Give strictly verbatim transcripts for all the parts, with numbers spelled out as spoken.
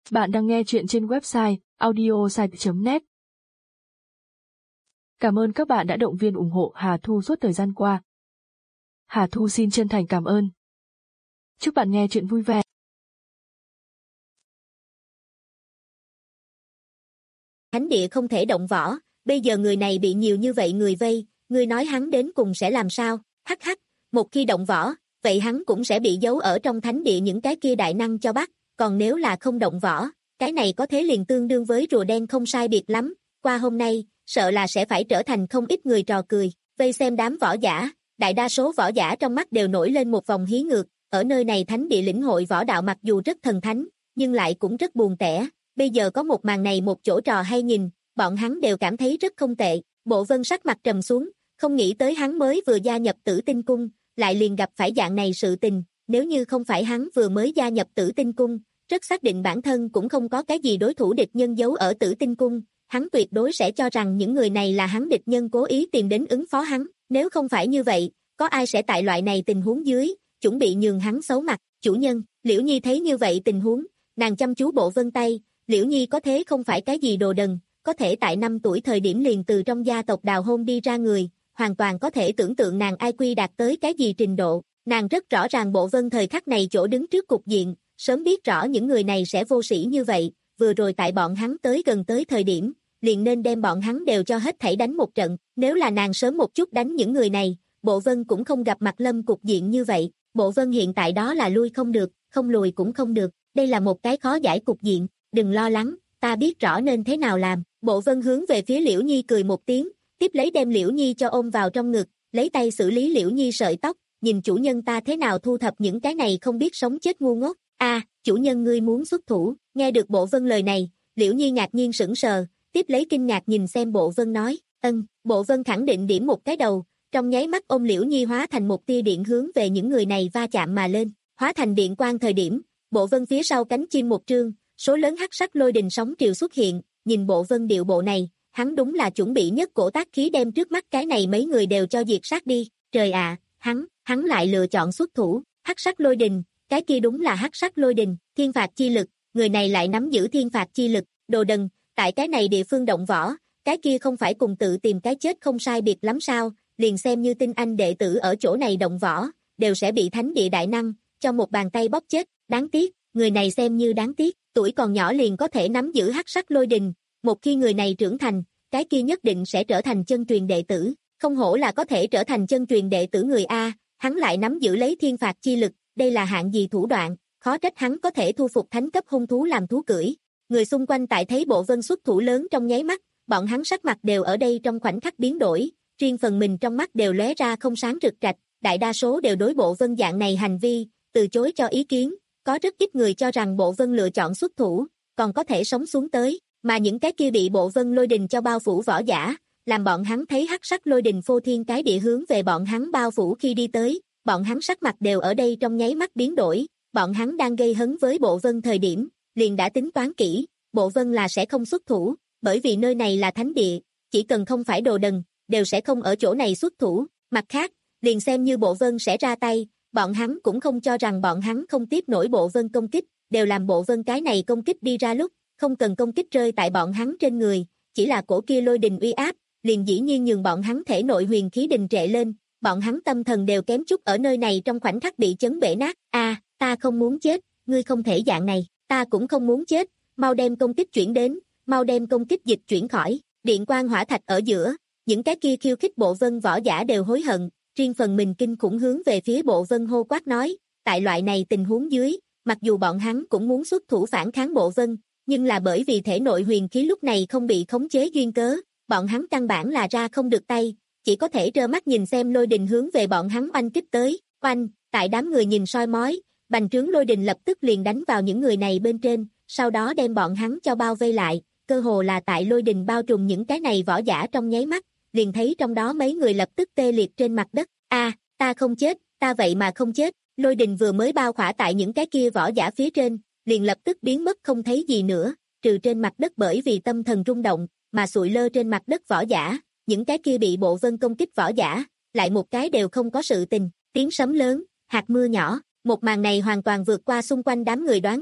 Bạn đang nghe chuyện trên website audiosite chấm net. Cảm ơn các bạn đã động viên ủng hộ Hà Thu suốt thời gian qua. Hà Thu xin chân thành cảm ơn. Chúc bạn nghe chuyện vui vẻ. Thánh địa không thể động võ, bây giờ người này bị nhiều như vậy người vây, ngươi nói hắn đến cùng sẽ làm sao? Hắc hắc, một khi động võ, vậy hắn cũng sẽ bị giấu ở trong thánh địa những cái kia đại năng cho bắt, còn nếu là không động võ, cái này có thế liền tương đương với rùa đen không sai biệt lắm, qua hôm nay, sợ là sẽ phải trở thành không ít người trò cười, vây xem đám võ giả, đại đa số võ giả trong mắt đều nổi lên một vòng hí ngược, ở nơi này thánh địa lĩnh hội võ đạo mặc dù rất thần thánh, nhưng lại cũng rất buồn tẻ, bây giờ có một màn này một chỗ trò hay nhìn, bọn hắn đều cảm thấy rất không tệ, Bộ Vân sắc mặt trầm xuống, không nghĩ tới hắn mới vừa gia nhập Tử Tinh Cung, lại liền gặp phải dạng này sự tình, nếu như không phải hắn vừa mới gia nhập Tử Tinh Cung, rất xác định bản thân cũng không có cái gì đối thủ địch nhân giấu ở Tử Tinh Cung, hắn tuyệt đối sẽ cho rằng những người này là hắn địch nhân cố ý tìm đến ứng phó hắn, nếu không phải như vậy, có ai sẽ tại loại này tình huống dưới, chuẩn bị nhường hắn xấu mặt, chủ nhân, Liễu Nhi thấy như vậy tình huống, nàng chăm chú Bộ Vân tay, Liễu Nhi có thế không phải cái gì đồ đần, có thể tại năm tuổi thời điểm liền từ trong gia tộc đào hôn đi ra người, hoàn toàn có thể tưởng tượng nàng i kiu đạt tới cái gì trình độ, nàng rất rõ ràng Bộ Vân thời khắc này chỗ đứng trước cục diện, sớm biết rõ những người này sẽ vô sĩ như vậy, vừa rồi tại bọn hắn tới gần tới thời điểm, liền nên đem bọn hắn đều cho hết thảy đánh một trận, nếu là nàng sớm một chút đánh những người này, Bộ Vân cũng không gặp mặt lâm cục diện như vậy, Bộ Vân hiện tại đó là lui không được, không lùi cũng không được, đây là một cái khó giải cục diện, đừng lo lắng, ta biết rõ nên thế nào làm, Bộ Vân hướng về phía Liễu Nhi cười một tiếng, tiếp lấy đem Liễu Nhi cho ôm vào trong ngực, lấy tay xử lý Liễu Nhi sợi tóc, nhìn chủ nhân ta thế nào thu thập những cái này không biết sống chết ngu ngốc, a à, chủ nhân ngươi muốn xuất thủ, nghe được Bộ Vân lời này, Liễu Nhi ngạc nhiên sững sờ, tiếp lấy kinh ngạc nhìn xem Bộ Vân nói, ân, Bộ Vân khẳng định điểm một cái đầu, trong nháy mắt ôm Liễu Nhi hóa thành một tia điện hướng về những người này va chạm mà lên, hóa thành điện quang thời điểm, Bộ Vân phía sau cánh chim một trương, số lớn hắc sắc lôi đình sóng triều xuất hiện, nhìn Bộ Vân điệu bộ này, hắn đúng là chuẩn bị nhất cổ tác khí đem trước mắt cái này mấy người đều cho diệt sát đi, trời ạ, à, hắn, hắn lại lựa chọn xuất thủ, hắc sắc lôi đình, cái kia đúng là hắc sắc lôi đình, thiên phạt chi lực, người này lại nắm giữ thiên phạt chi lực, đồ đần, tại cái này địa phương động võ, cái kia không phải cùng tự tìm cái chết không sai biệt lắm sao, liền xem như tinh anh đệ tử ở chỗ này động võ, đều sẽ bị thánh địa đại năng, cho một bàn tay bóp chết, đáng tiếc, người này xem như đáng tiếc, tuổi còn nhỏ liền có thể nắm giữ hắc sắc lôi đình, một khi người này trưởng thành, cái kia nhất định sẽ trở thành chân truyền đệ tử, không hổ là có thể trở thành chân truyền đệ tử người A, hắn lại nắm giữ lấy thiên phạt chi lực, đây là hạng gì thủ đoạn, khó trách hắn có thể thu phục thánh cấp hung thú làm thú cưỡi. Người xung quanh tại thấy Bộ Vân xuất thủ lớn trong nháy mắt, bọn hắn sắc mặt đều ở đây trong khoảnh khắc biến đổi, riêng phần mình trong mắt đều lóe ra không sáng rực rạch, đại đa số đều đối Bộ Vân dạng này hành vi, từ chối cho ý kiến, có rất ít người cho rằng Bộ Vân lựa chọn xuất thủ, còn có thể sống xuống tới, mà những cái kia bị Bộ Vân lôi đình cho bao phủ võ giả, làm bọn hắn thấy hắc sắc lôi đình phô thiên cái địa hướng về bọn hắn bao phủ khi đi tới, bọn hắn sắc mặt đều ở đây trong nháy mắt biến đổi, bọn hắn đang gây hấn với Bộ Vân thời điểm, liền đã tính toán kỹ, Bộ Vân là sẽ không xuất thủ, bởi vì nơi này là thánh địa, chỉ cần không phải đồ đần, đều sẽ không ở chỗ này xuất thủ, mặt khác, liền xem như Bộ Vân sẽ ra tay, bọn hắn cũng không cho rằng bọn hắn không tiếp nổi Bộ Vân công kích, đều làm Bộ Vân cái này công kích đi ra lúc, không cần công kích rơi tại bọn hắn trên người, chỉ là cổ kia lôi đình uy áp, liền dĩ nhiên nhường bọn hắn thể nội huyền khí đình trệ lên, bọn hắn tâm thần đều kém chút ở nơi này trong khoảnh khắc bị chấn bể nát, a, à, ta không muốn chết, ngươi không thể dạng này, ta cũng không muốn chết, mau đem công kích chuyển đến, mau đem công kích dịch chuyển khỏi, điện quang hỏa thạch ở giữa, những cái kia khiêu khích Bộ Vân võ giả đều hối hận, riêng phần mình kinh khủng hướng về phía Bộ Vân hô quát nói, tại loại này tình huống dưới, mặc dù bọn hắn cũng muốn xuất thủ phản kháng Bộ Vân, nhưng là bởi vì thể nội huyền khí lúc này không bị khống chế duyên cớ, bọn hắn căn bản là ra không được tay, chỉ có thể trơ mắt nhìn xem lôi đình hướng về bọn hắn oanh kích tới, oanh, tại đám người nhìn soi mói, bành trướng lôi đình lập tức liền đánh vào những người này bên trên, sau đó đem bọn hắn cho bao vây lại, cơ hồ là tại lôi đình bao trùm những cái này võ giả trong nháy mắt, liền thấy trong đó mấy người lập tức tê liệt trên mặt đất, a, à, ta không chết, ta vậy mà không chết, lôi đình vừa mới bao khỏa tại những cái kia võ giả phía trên, liền lập tức biến mất không thấy gì nữa, trừ trên mặt đất bởi vì tâm thần rung động, mà sụi lơ trên mặt đất võ giả, những cái kia bị Bộ Vân công kích võ giả, lại một cái đều không có sự tình, tiếng sấm lớn, hạt mưa nhỏ, một màn này hoàn toàn vượt qua xung quanh đám người đoán trước,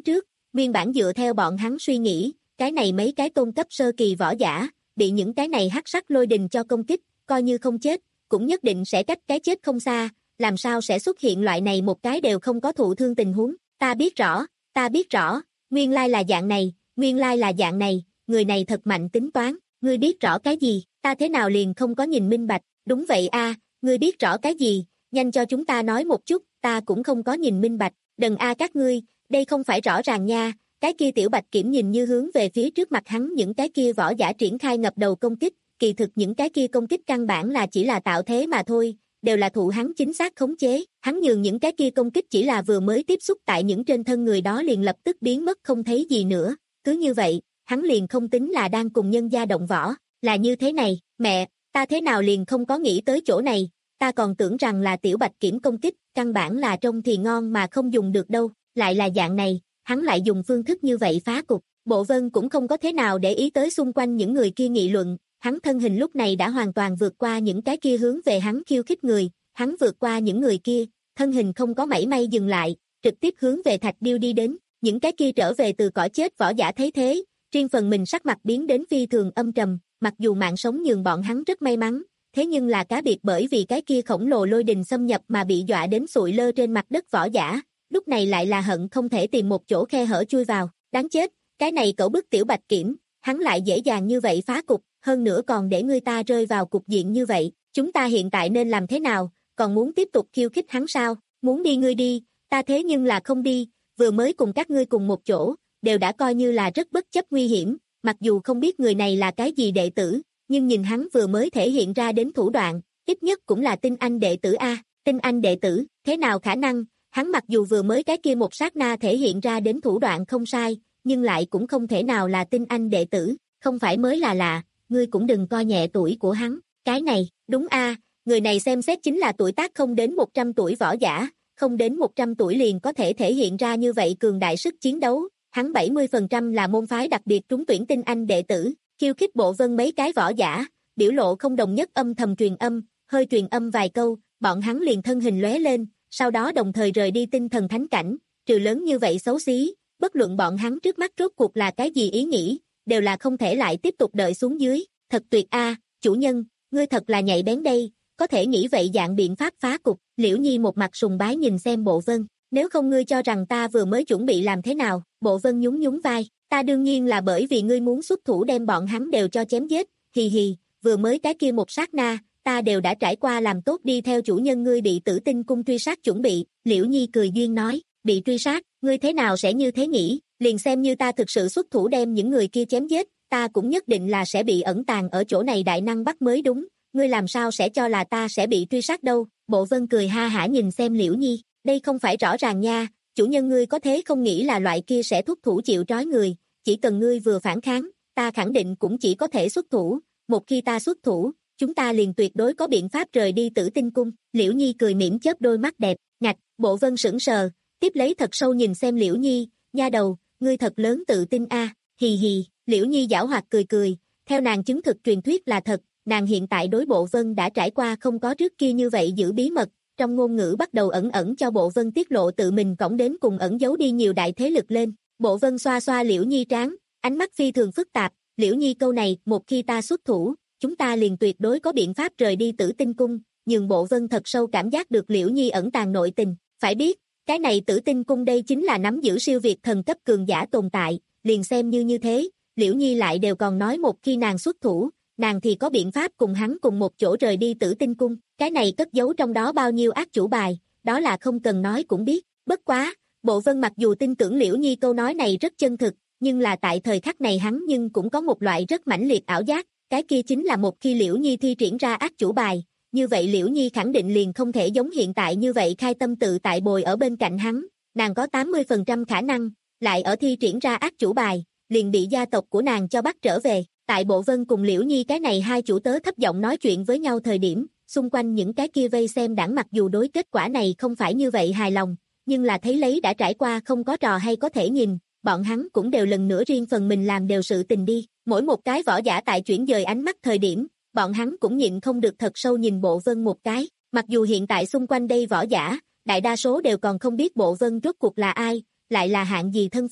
Nguyên bản dựa theo bọn hắn suy nghĩ, cái này mấy cái tôn cấp sơ kỳ võ giả, bị những cái này hắc sắc lôi đình cho công kích, coi như không chết, cũng nhất định sẽ cách cái chết không xa, làm sao sẽ xuất hiện loại này một cái đều không có thụ thương tình huống. Ta biết rõ, ta biết rõ, nguyên lai là dạng này, nguyên lai là dạng này, người này thật mạnh tính toán, ngươi biết rõ cái gì, ta thế nào liền không có nhìn minh bạch, đúng vậy a, ngươi biết rõ cái gì, nhanh cho chúng ta nói một chút, ta cũng không có nhìn minh bạch, đừng a các ngươi, đây không phải rõ ràng nha. Cái kia tiểu bạch kiểm nhìn như hướng về phía trước mặt hắn những cái kia võ giả triển khai ngập đầu công kích, kỳ thực những cái kia công kích căn bản là chỉ là tạo thế mà thôi, đều là thụ hắn chính xác khống chế, hắn nhường những cái kia công kích chỉ là vừa mới tiếp xúc tại những trên thân người đó liền lập tức biến mất không thấy gì nữa, cứ như vậy, hắn liền không tính là đang cùng nhân gia động võ, là như thế này, mẹ, ta thế nào liền không có nghĩ tới chỗ này, ta còn tưởng rằng là tiểu bạch kiểm công kích, căn bản là trông thì ngon mà không dùng được đâu, lại là dạng này. Hắn lại dùng phương thức như vậy phá cục, Bộ Vân cũng không có thế nào để ý tới xung quanh những người kia nghị luận, hắn thân hình lúc này đã hoàn toàn vượt qua những cái kia hướng về hắn khiêu khích người, hắn vượt qua những người kia, thân hình không có mảy may dừng lại, trực tiếp hướng về Thạch Điêu đi đến, những cái kia trở về từ cõi chết võ giả thấy thế, riêng phần mình sắc mặt biến đến phi thường âm trầm, mặc dù mạng sống nhường bọn hắn rất may mắn, thế nhưng là cá biệt bởi vì cái kia khổng lồ lôi đình xâm nhập mà bị dọa đến sụi lơ trên mặt đất võ giả. Lúc này lại là hận không thể tìm một chỗ khe hở chui vào, đáng chết, cái này cậu bức tiểu bạch kiểm, hắn lại dễ dàng như vậy phá cục, hơn nữa còn để người ta rơi vào cục diện như vậy, chúng ta hiện tại nên làm thế nào, còn muốn tiếp tục khiêu khích hắn sao, muốn đi ngươi đi, ta thế nhưng là không đi, vừa mới cùng các ngươi cùng một chỗ, đều đã coi như là rất bất chấp nguy hiểm, mặc dù không biết người này là cái gì đệ tử, nhưng nhìn hắn vừa mới thể hiện ra đến thủ đoạn, ít nhất cũng là tinh anh đệ tử A, tinh anh đệ tử, thế nào khả năng? Hắn mặc dù vừa mới cái kia một sát na thể hiện ra đến thủ đoạn không sai, nhưng lại cũng không thể nào là tinh anh đệ tử, không phải mới là lạ, ngươi cũng đừng coi nhẹ tuổi của hắn, cái này, đúng a, người này xem xét chính là tuổi tác không đến một trăm tuổi võ giả, không đến một trăm tuổi liền có thể thể hiện ra như vậy cường đại sức chiến đấu, hắn bảy mươi phần trăm là môn phái đặc biệt trúng tuyển tinh anh đệ tử, khiêu khích Bộ Vân mấy cái võ giả, biểu lộ không đồng nhất âm thầm truyền âm, hơi truyền âm vài câu, bọn hắn liền thân hình lóe lên. Sau đó đồng thời rời đi tinh thần thánh cảnh, trừ lớn như vậy xấu xí, bất luận bọn hắn trước mắt rốt cuộc là cái gì ý nghĩ, đều là không thể lại tiếp tục đợi xuống dưới, thật tuyệt a, chủ nhân, ngươi thật là nhạy bén đây, có thể nghĩ vậy dạng biện pháp phá cục, Liễu Nhi một mặt sùng bái nhìn xem Bộ Vân, nếu không ngươi cho rằng ta vừa mới chuẩn bị làm thế nào, Bộ Vân nhún nhún vai, ta đương nhiên là bởi vì ngươi muốn xuất thủ đem bọn hắn đều cho chém giết, hì hì, vừa mới cái kia một sát na, ta đều đã trải qua làm tốt đi theo chủ nhân ngươi bị Tử Tinh cung truy sát chuẩn bị, Liễu Nhi cười duyên nói, bị truy sát, ngươi thế nào sẽ như thế nghĩ, liền xem như ta thực sự xuất thủ đem những người kia chém giết, ta cũng nhất định là sẽ bị ẩn tàng ở chỗ này đại năng bắt mới đúng, ngươi làm sao sẽ cho là ta sẽ bị truy sát đâu, Bộ Vân cười ha hả nhìn xem Liễu Nhi, đây không phải rõ ràng nha, chủ nhân ngươi có thế không nghĩ là loại kia sẽ thúc thủ chịu trói người, chỉ cần ngươi vừa phản kháng, ta khẳng định cũng chỉ có thể xuất thủ, một khi ta xuất thủ, chúng ta liền tuyệt đối có biện pháp rời đi Tử Tinh cung, Liễu Nhi cười mỉm chớp đôi mắt đẹp, ngạch, Bộ Vân sững sờ, tiếp lấy thật sâu nhìn xem Liễu Nhi, nha đầu, ngươi thật lớn tự tin a, hì hì, Liễu Nhi giảo hoạt cười cười, theo nàng chứng thực truyền thuyết là thật, nàng hiện tại đối Bộ Vân đã trải qua không có trước kia như vậy giữ bí mật, trong ngôn ngữ bắt đầu ẩn ẩn cho Bộ Vân tiết lộ tự mình cõng đến cùng ẩn giấu đi nhiều đại thế lực lên, Bộ Vân xoa xoa Liễu Nhi trán, ánh mắt phi thường phức tạp, Liễu Nhi câu này, một khi ta xuất thủ, chúng ta liền tuyệt đối có biện pháp rời đi Tử Tinh cung, nhưng Bộ Vân thật sâu cảm giác được Liễu Nhi ẩn tàng nội tình, phải biết, cái này Tử Tinh cung đây chính là nắm giữ siêu việt thần cấp cường giả tồn tại, liền xem như như thế, Liễu Nhi lại đều còn nói một khi nàng xuất thủ, nàng thì có biện pháp cùng hắn cùng một chỗ rời đi Tử Tinh cung, cái này cất giấu trong đó bao nhiêu ác chủ bài, đó là không cần nói cũng biết, bất quá, Bộ Vân mặc dù tin tưởng Liễu Nhi câu nói này rất chân thực, nhưng là tại thời khắc này hắn nhưng cũng có một loại rất mãnh liệt ảo giác, cái kia chính là một khi Liễu Nhi thi triển ra ác chủ bài, như vậy Liễu Nhi khẳng định liền không thể giống hiện tại như vậy khai tâm tự tại bồi ở bên cạnh hắn, nàng có tám mươi phần trăm khả năng, lại ở thi triển ra ác chủ bài, liền bị gia tộc của nàng cho bắt trở về, tại Bộ Vân cùng Liễu Nhi cái này hai chủ tớ thấp giọng nói chuyện với nhau thời điểm, xung quanh những cái kia vây xem đảng mặc dù đối kết quả này không phải như vậy hài lòng, nhưng là thấy lấy đã trải qua không có trò hay có thể nhìn, bọn hắn cũng đều lần nữa riêng phần mình làm đều sự tình đi, mỗi một cái võ giả tại chuyển dời ánh mắt thời điểm, bọn hắn cũng nhịn không được thật sâu nhìn Bộ Vân một cái, mặc dù hiện tại xung quanh đây võ giả, đại đa số đều còn không biết Bộ Vân rốt cuộc là ai, lại là hạng gì thân phận,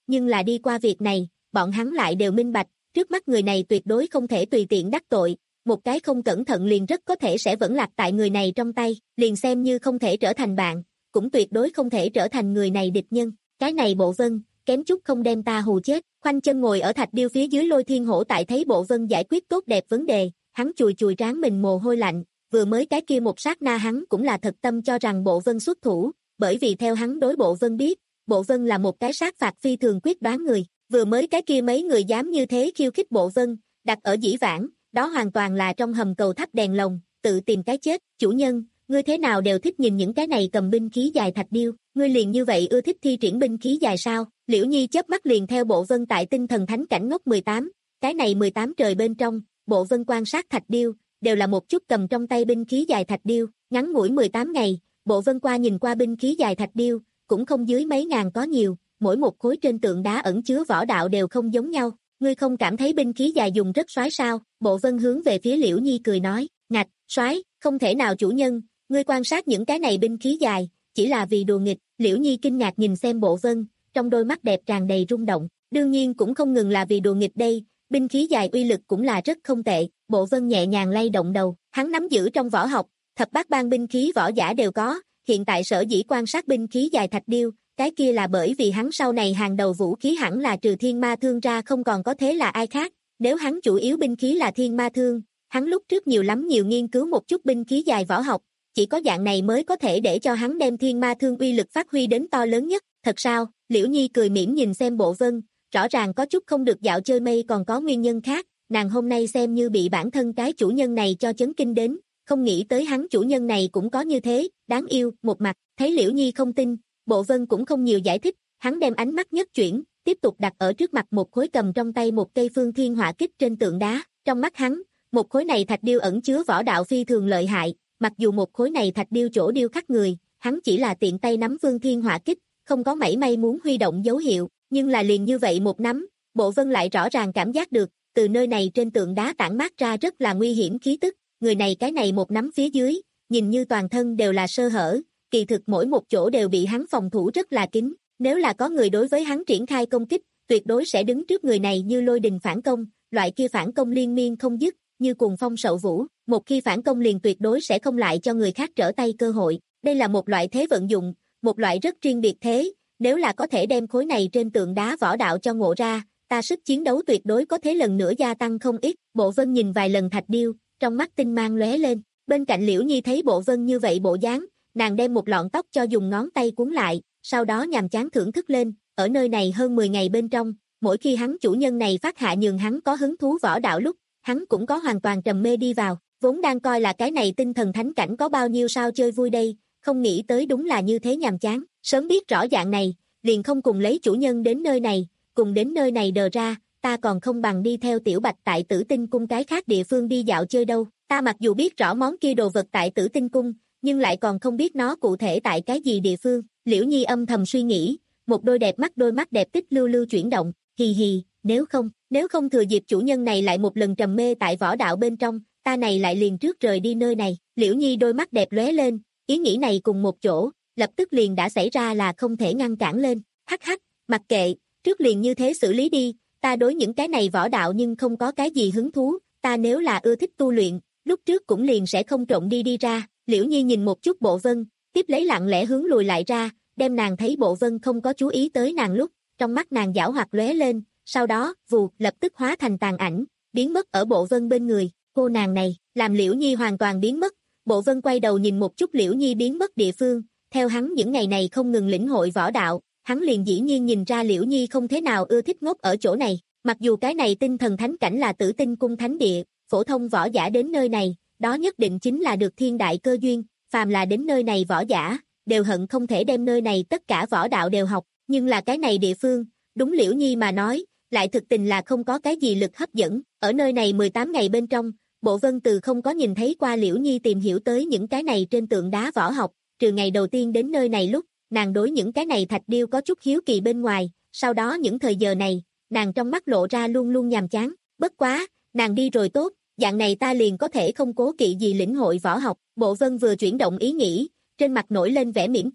nhưng là đi qua việc này, bọn hắn lại đều minh bạch, trước mắt người này tuyệt đối không thể tùy tiện đắc tội, một cái không cẩn thận liền rất có thể sẽ vẫn lạc tại người này trong tay, liền xem như không thể trở thành bạn, cũng tuyệt đối không thể trở thành người này địch nhân. Cái này Bộ Vân, kém chút không đem ta hù chết. Khoanh chân ngồi ở thạch điêu phía dưới Lôi Thiên Hổ tại thấy Bộ Vân giải quyết tốt đẹp vấn đề, hắn chùi chùi trán mình mồ hôi lạnh, vừa mới cái kia một sát na hắn cũng là thật tâm cho rằng Bộ Vân xuất thủ, bởi vì theo hắn đối Bộ Vân biết, Bộ Vân là một cái sát phạt phi thường quyết đoán người, vừa mới cái kia mấy người dám như thế khiêu khích Bộ Vân, đặt ở dĩ vãng, đó hoàn toàn là trong hầm cầu thắp đèn lồng, tự tìm cái chết. Chủ nhân, ngươi thế nào đều thích nhìn những cái này cầm binh khí dài thạch điêu, ngươi liền như vậy ưa thích thi triển binh khí dài sao? Liễu Nhi chớp mắt liền theo Bộ Vân tại tinh thần thánh cảnh ngốc mười tám, cái này mười tám trời bên trong, Bộ Vân quan sát thạch điêu, đều là một chút cầm trong tay binh khí dài thạch điêu, ngắn ngủi mười tám ngày, Bộ Vân qua nhìn qua binh khí dài thạch điêu, cũng không dưới mấy ngàn có nhiều, mỗi một khối trên tượng đá ẩn chứa võ đạo đều không giống nhau. Ngươi không cảm thấy binh khí dài dùng rất soái sao? Bộ Vân hướng về phía Liễu Nhi cười nói, ngạch, soái, không thể nào chủ nhân, ngươi quan sát những cái này binh khí dài, chỉ là vì đùa nghịch. Liễu Nhi kinh ngạc nhìn xem Bộ Vân, trong đôi mắt đẹp tràn đầy rung động, đương nhiên cũng không ngừng là vì đùa nghịch đây, binh khí dài uy lực cũng là rất không tệ. Bộ Vân nhẹ nhàng lay động đầu, hắn nắm giữ trong võ học, thập bát ban binh khí võ giả đều có, hiện tại sở dĩ quan sát binh khí dài thạch điêu, cái kia là bởi vì hắn sau này hàng đầu vũ khí hẳn là trừ thiên ma thương ra không còn có thế là ai khác, nếu hắn chủ yếu binh khí là thiên ma thương, hắn lúc trước nhiều lắm nhiều nghiên cứu một chút binh khí dài võ học, chỉ có dạng này mới có thể để cho hắn đem thiên ma thương uy lực phát huy đến to lớn nhất. Thật sao? Liễu Nhi cười mỉm nhìn xem Bộ Vân, rõ ràng có chút không được dạo chơi mây, còn có nguyên nhân khác, nàng hôm nay xem như bị bản thân cái chủ nhân này cho chấn kinh đến, không nghĩ tới hắn chủ nhân này cũng có như thế, đáng yêu. Một mặt, thấy Liễu Nhi không tin, Bộ Vân cũng không nhiều giải thích, hắn đem ánh mắt nhất chuyển, tiếp tục đặt ở trước mặt một khối cầm trong tay một cây phương thiên hỏa kích trên tượng đá, trong mắt hắn, một khối này thạch điêu ẩn chứa võ đạo phi thường lợi hại, mặc dù một khối này thạch điêu chỗ điêu khắc người, hắn chỉ là tiện tay nắm phương thiên hỏa kích, không có mảy may muốn huy động dấu hiệu, nhưng là liền như vậy một nắm, Bộ Vân lại rõ ràng cảm giác được, từ nơi này trên tượng đá tản mát ra rất là nguy hiểm khí tức, người này cái này một nắm phía dưới, nhìn như toàn thân đều là sơ hở, kỳ thực mỗi một chỗ đều bị hắn phòng thủ rất là kín, nếu là có người đối với hắn triển khai công kích, tuyệt đối sẽ đứng trước người này như lôi đình phản công, loại kia phản công liên miên không dứt, như cuồng phong sậu vũ, một khi phản công liền tuyệt đối sẽ không lại cho người khác trở tay cơ hội, đây là một loại thế vận dụng, một loại rất riêng biệt thế, nếu là có thể đem khối này trên tượng đá võ đạo cho ngộ ra, ta sức chiến đấu tuyệt đối có thể lần nữa gia tăng không ít. Bộ Vân nhìn vài lần thạch điêu, trong mắt tinh mang lóe lên, bên cạnh Liễu Nhi thấy Bộ Vân như vậy bộ dáng, nàng đem một lọn tóc cho dùng ngón tay cuốn lại, sau đó nhàm chán thưởng thức lên, ở nơi này hơn mười ngày bên trong, mỗi khi hắn chủ nhân này phát hạ nhường hắn có hứng thú võ đạo lúc, hắn cũng có hoàn toàn trầm mê đi vào, vốn đang coi là cái này tinh thần thánh cảnh có bao nhiêu sao chơi vui đây, không nghĩ tới đúng là như thế nhàm chán, sớm biết rõ dạng này, liền không cùng lấy chủ nhân đến nơi này, cùng đến nơi này đờ ra, ta còn không bằng đi theo Tiểu Bạch tại Tử Tinh Cung cái khác địa phương đi dạo chơi đâu, ta mặc dù biết rõ món kia đồ vật tại Tử Tinh Cung, nhưng lại còn không biết nó cụ thể tại cái gì địa phương. Liễu Nhi âm thầm suy nghĩ, một đôi đẹp mắt đôi mắt đẹp tích lưu lưu chuyển động, hì hì, nếu không, nếu không thừa dịp chủ nhân này lại một lần trầm mê tại võ đạo bên trong, ta này lại liền trước rời đi nơi này. Liễu Nhi đôi mắt đẹp lóe lên, ý nghĩ này cùng một chỗ, lập tức liền đã xảy ra là không thể ngăn cản lên, hắc hắc, mặc kệ, trước liền như thế xử lý đi, ta đối những cái này võ đạo nhưng không có cái gì hứng thú, ta nếu là ưa thích tu luyện, lúc trước cũng liền sẽ không trộn đi đi ra. Liễu Nhi nhìn một chút Bộ Vân, tiếp lấy lặng lẽ hướng lùi lại ra, đem nàng thấy Bộ Vân không có chú ý tới nàng lúc, trong mắt nàng giảo hoạt lóe lên, sau đó, vù, lập tức hóa thành tàn ảnh, biến mất ở Bộ Vân bên người, cô nàng này, làm Liễu Nhi hoàn toàn biến mất. Bộ Vân quay đầu nhìn một chút Liễu Nhi biến mất địa phương, theo hắn những ngày này không ngừng lĩnh hội võ đạo, hắn liền dĩ nhiên nhìn ra Liễu Nhi không thế nào ưa thích ngốc ở chỗ này, mặc dù cái này tinh thần thánh cảnh là Tử Tinh Cung thánh địa, phổ thông võ giả đến nơi này, đó nhất định chính là được thiên đại cơ duyên, phàm là đến nơi này võ giả, đều hận không thể đem nơi này tất cả võ đạo đều học, nhưng là cái này địa phương, đúng Liễu Nhi mà nói, lại thực tình là không có cái gì lực hấp dẫn, ở nơi này mười tám ngày bên trong, Bộ Vân từ không có nhìn thấy qua Liễu Nhi tìm hiểu tới những cái này trên tượng đá võ học, trừ ngày đầu tiên đến nơi này lúc, nàng đối những cái này thạch điêu có chút hiếu kỳ bên ngoài, sau đó những thời giờ này, nàng trong mắt lộ ra luôn luôn nhàm chán, bất quá, nàng đi rồi tốt, dạng này ta liền có thể không cố kỵ gì lĩnh hội võ học. Bộ Vân vừa chuyển động ý nghĩ, trên mặt nổi lên vẻ mỉm cười,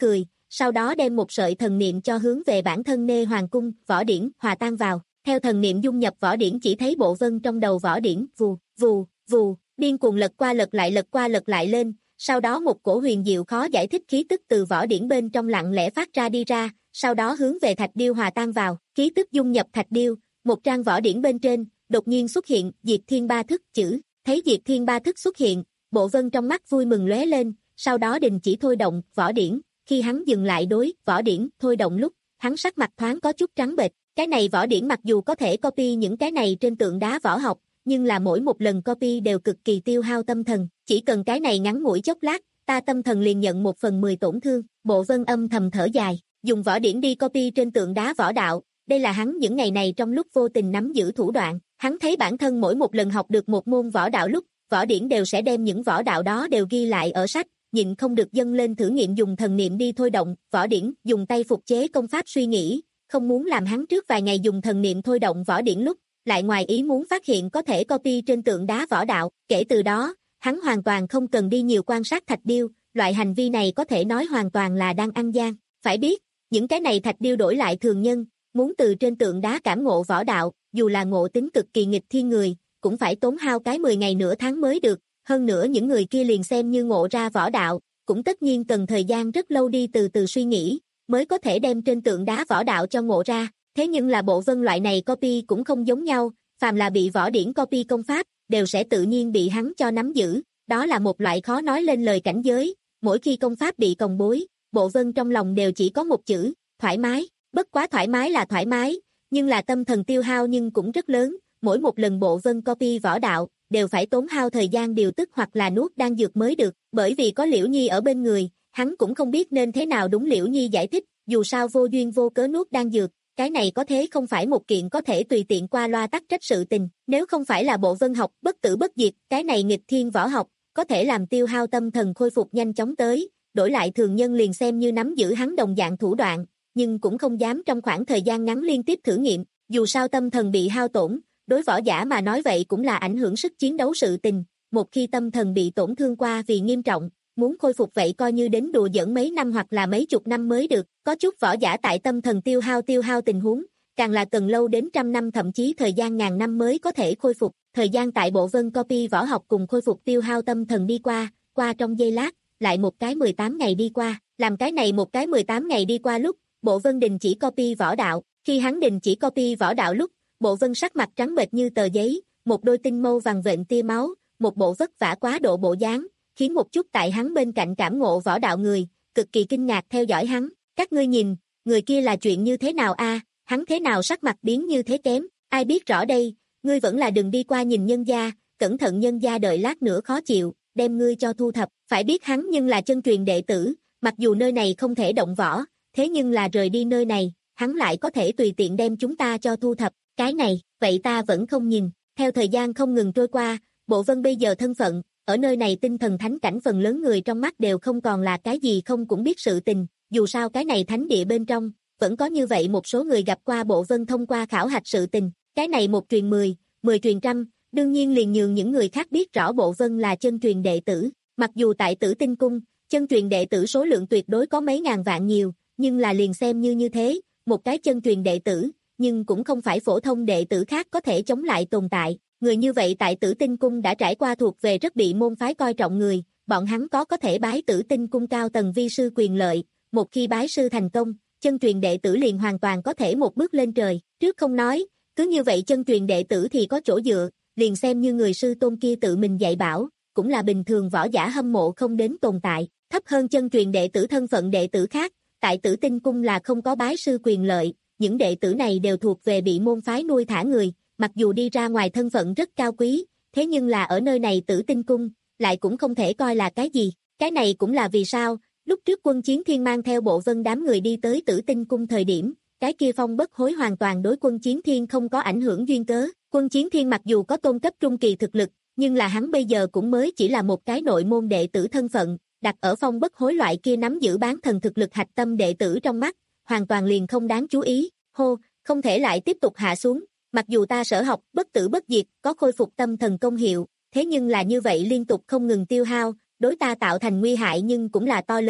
sau đó đem một sợi thần niệm cho hướng về bản thân Nê Hoàng cung, võ điển hòa tan vào. Theo thần niệm dung nhập võ điển chỉ thấy bộ vân trong đầu võ điển vù, vù, vù, điên cuồng lật qua lật lại lật qua lật lại lên, sau đó một cổ huyền diệu khó giải thích khí tức từ võ điển bên trong lặng lẽ phát ra đi ra, sau đó hướng về thạch điêu hòa tan vào, khí tức dung nhập thạch điêu, một trang võ điển bên trên, đột nhiên xuất hiện Diệt Thiên Ba Thức chữ, thấy Diệt Thiên Ba Thức xuất hiện, bộ vân trong mắt vui mừng lóe lên, sau đó đình chỉ thôi động võ điển, khi hắn dừng lại đối võ điển thôi động lúc, hắn sắc mặt thoáng có chút trắng bệch, cái này võ điển mặc dù có thể copy những cái này trên tượng đá võ học, nhưng là mỗi một lần copy đều cực kỳ tiêu hao tâm thần, chỉ cần cái này ngắn ngủi chốc lát, ta tâm thần liền nhận một phần mười tổn thương, bộ vân âm thầm thở dài, dùng võ điển đi copy trên tượng đá võ đạo, đây là hắn những ngày này trong lúc vô tình nắm giữ thủ đoạn, hắn thấy bản thân mỗi một lần học được một môn võ đạo lúc, võ điển đều sẽ đem những võ đạo đó đều ghi lại ở sách, nhịn không được dâng lên thử nghiệm dùng thần niệm đi thôi động, võ điển dùng tay phục chế công pháp suy nghĩ, không muốn làm hắn trước vài ngày dùng thần niệm thôi động võ điển lúc, lại ngoài ý muốn phát hiện có thể copy trên tượng đá võ đạo, kể từ đó, hắn hoàn toàn không cần đi nhiều quan sát thạch điêu, loại hành vi này có thể nói hoàn toàn là đang ăn gian, phải biết, những cái này thạch điêu đổi lại thường nhân, muốn từ trên tượng đá cảm ngộ võ đạo, dù là ngộ tính cực kỳ nghịch thiên người, cũng phải tốn hao cái mười ngày nửa tháng mới được, hơn nữa những người kia liền xem như ngộ ra võ đạo, cũng tất nhiên cần thời gian rất lâu đi từ từ suy nghĩ, mới có thể đem trên tượng đá võ đạo cho ngộ ra, thế nhưng là bộ vân loại này copy cũng không giống nhau, phàm là bị võ điển copy công pháp, đều sẽ tự nhiên bị hắn cho nắm giữ, đó là một loại khó nói lên lời cảnh giới, mỗi khi công pháp bị còng bối, bộ vân trong lòng đều chỉ có một chữ, thoải mái, bất quá thoải mái là thoải mái, nhưng là tâm thần tiêu hao nhưng cũng rất lớn, mỗi một lần bộ vân copy võ đạo, đều phải tốn hao thời gian điều tức hoặc là nuốt đan dược mới được, bởi vì có Liễu Nhi ở bên người, hắn cũng không biết nên thế nào đúng Liễu Nhi giải thích, dù sao vô duyên vô cớ nuốt đan dược, cái này có thế không phải một kiện có thể tùy tiện qua loa tắc trách sự tình, nếu không phải là bộ vân học bất tử bất diệt, cái này nghịch thiên võ học, có thể làm tiêu hao tâm thần khôi phục nhanh chóng tới, đổi lại thường nhân liền xem như nắm giữ hắn đồng dạng thủ đoạn, nhưng cũng không dám trong khoảng thời gian ngắn liên tiếp thử nghiệm, dù sao tâm thần bị hao tổn, đối võ giả mà nói vậy cũng là ảnh hưởng sức chiến đấu sự tình, một khi tâm thần bị tổn thương qua vì nghiêm trọng, muốn khôi phục vậy coi như đến đùa giỡn mấy năm hoặc là mấy chục năm mới được, có chút võ giả tại tâm thần tiêu hao tiêu hao tình huống, càng là cần lâu đến trăm năm thậm chí thời gian ngàn năm mới có thể khôi phục, thời gian tại bộ vân copy võ học cùng khôi phục tiêu hao tâm thần đi qua, qua trong giây lát, lại một cái mười tám ngày đi qua, làm cái này một cái mười tám ngày đi qua lúc, bộ vân đình chỉ copy võ đạo, khi hắn đình chỉ copy võ đạo lúc, bộ vân sắc mặt trắng bệch như tờ giấy, một đôi tinh mâu vàng vện tia máu, một bộ vất vả quá độ bộ dáng, khiến một chút tại hắn bên cạnh cảm ngộ võ đạo người, cực kỳ kinh ngạc theo dõi hắn, các ngươi nhìn, người kia là chuyện như thế nào a? Hắn thế nào sắc mặt biến như thế kém, ai biết rõ đây, ngươi vẫn là đừng đi qua nhìn nhân gia, cẩn thận nhân gia đợi lát nữa khó chịu, đem ngươi cho thu thập, phải biết hắn nhưng là chân truyền đệ tử, mặc dù nơi này không thể động võ, thế nhưng là rời đi nơi này, hắn lại có thể tùy tiện đem chúng ta cho thu thập, cái này, vậy ta vẫn không nhìn, theo thời gian không ngừng trôi qua, bộ vân bây giờ thân phận, ở nơi này tinh thần thánh cảnh phần lớn người trong mắt đều không còn là cái gì không cũng biết sự tình, dù sao cái này thánh địa bên trong, vẫn có như vậy một số người gặp qua bộ vân thông qua khảo hạch sự tình, cái này một truyền mười, mười truyền trăm, đương nhiên liền nhường những người khác biết rõ bộ vân là chân truyền đệ tử, mặc dù tại Tử Tinh Cung, chân truyền đệ tử số lượng tuyệt đối có mấy ngàn vạn nhiều, nhưng là liền xem như như thế, một cái chân truyền đệ tử, nhưng cũng không phải phổ thông đệ tử khác có thể chống lại tồn tại, người như vậy tại Tử Tinh Cung đã trải qua thuộc về rất bị môn phái coi trọng người, bọn hắn có có thể bái Tử Tinh Cung cao tầng vi sư quyền lợi, một khi bái sư thành công, chân truyền đệ tử liền hoàn toàn có thể một bước lên trời, trước không nói, cứ như vậy chân truyền đệ tử thì có chỗ dựa, liền xem như người sư tôn kia tự mình dạy bảo, cũng là bình thường võ giả hâm mộ không đến tồn tại, thấp hơn chân truyền đệ tử thân phận đệ tử khác, tại Tử Tinh Cung là không có bái sư quyền lợi, những đệ tử này đều thuộc về bị môn phái nuôi thả người, mặc dù đi ra ngoài thân phận rất cao quý, thế nhưng là ở nơi này Tử Tinh Cung, lại cũng không thể coi là cái gì, cái này cũng là vì sao, lúc trước Quân Chiến Thiên mang theo bộ vân đám người đi tới Tử Tinh Cung thời điểm, cái kia phong bất hối hoàn toàn đối Quân Chiến Thiên không có ảnh hưởng duyên cớ, Quân Chiến Thiên mặc dù có tôn cấp trung kỳ thực lực, nhưng là hắn bây giờ cũng mới chỉ là một cái nội môn đệ tử thân phận, đặt ở phong bất hối loại kia nắm giữ bán thần thực lực hạch tâm đệ tử trong mắt, hoàn toàn liền không đáng chú ý, hô, không thể lại tiếp tục hạ xuống, mặc dù ta sở học bất tử bất diệt có khôi phục tâm thần công hiệu, thế nhưng là như vậy liên tục không ngừng tiêu hao, đối ta tạo thành nguy hại nhưng cũng là to lớn,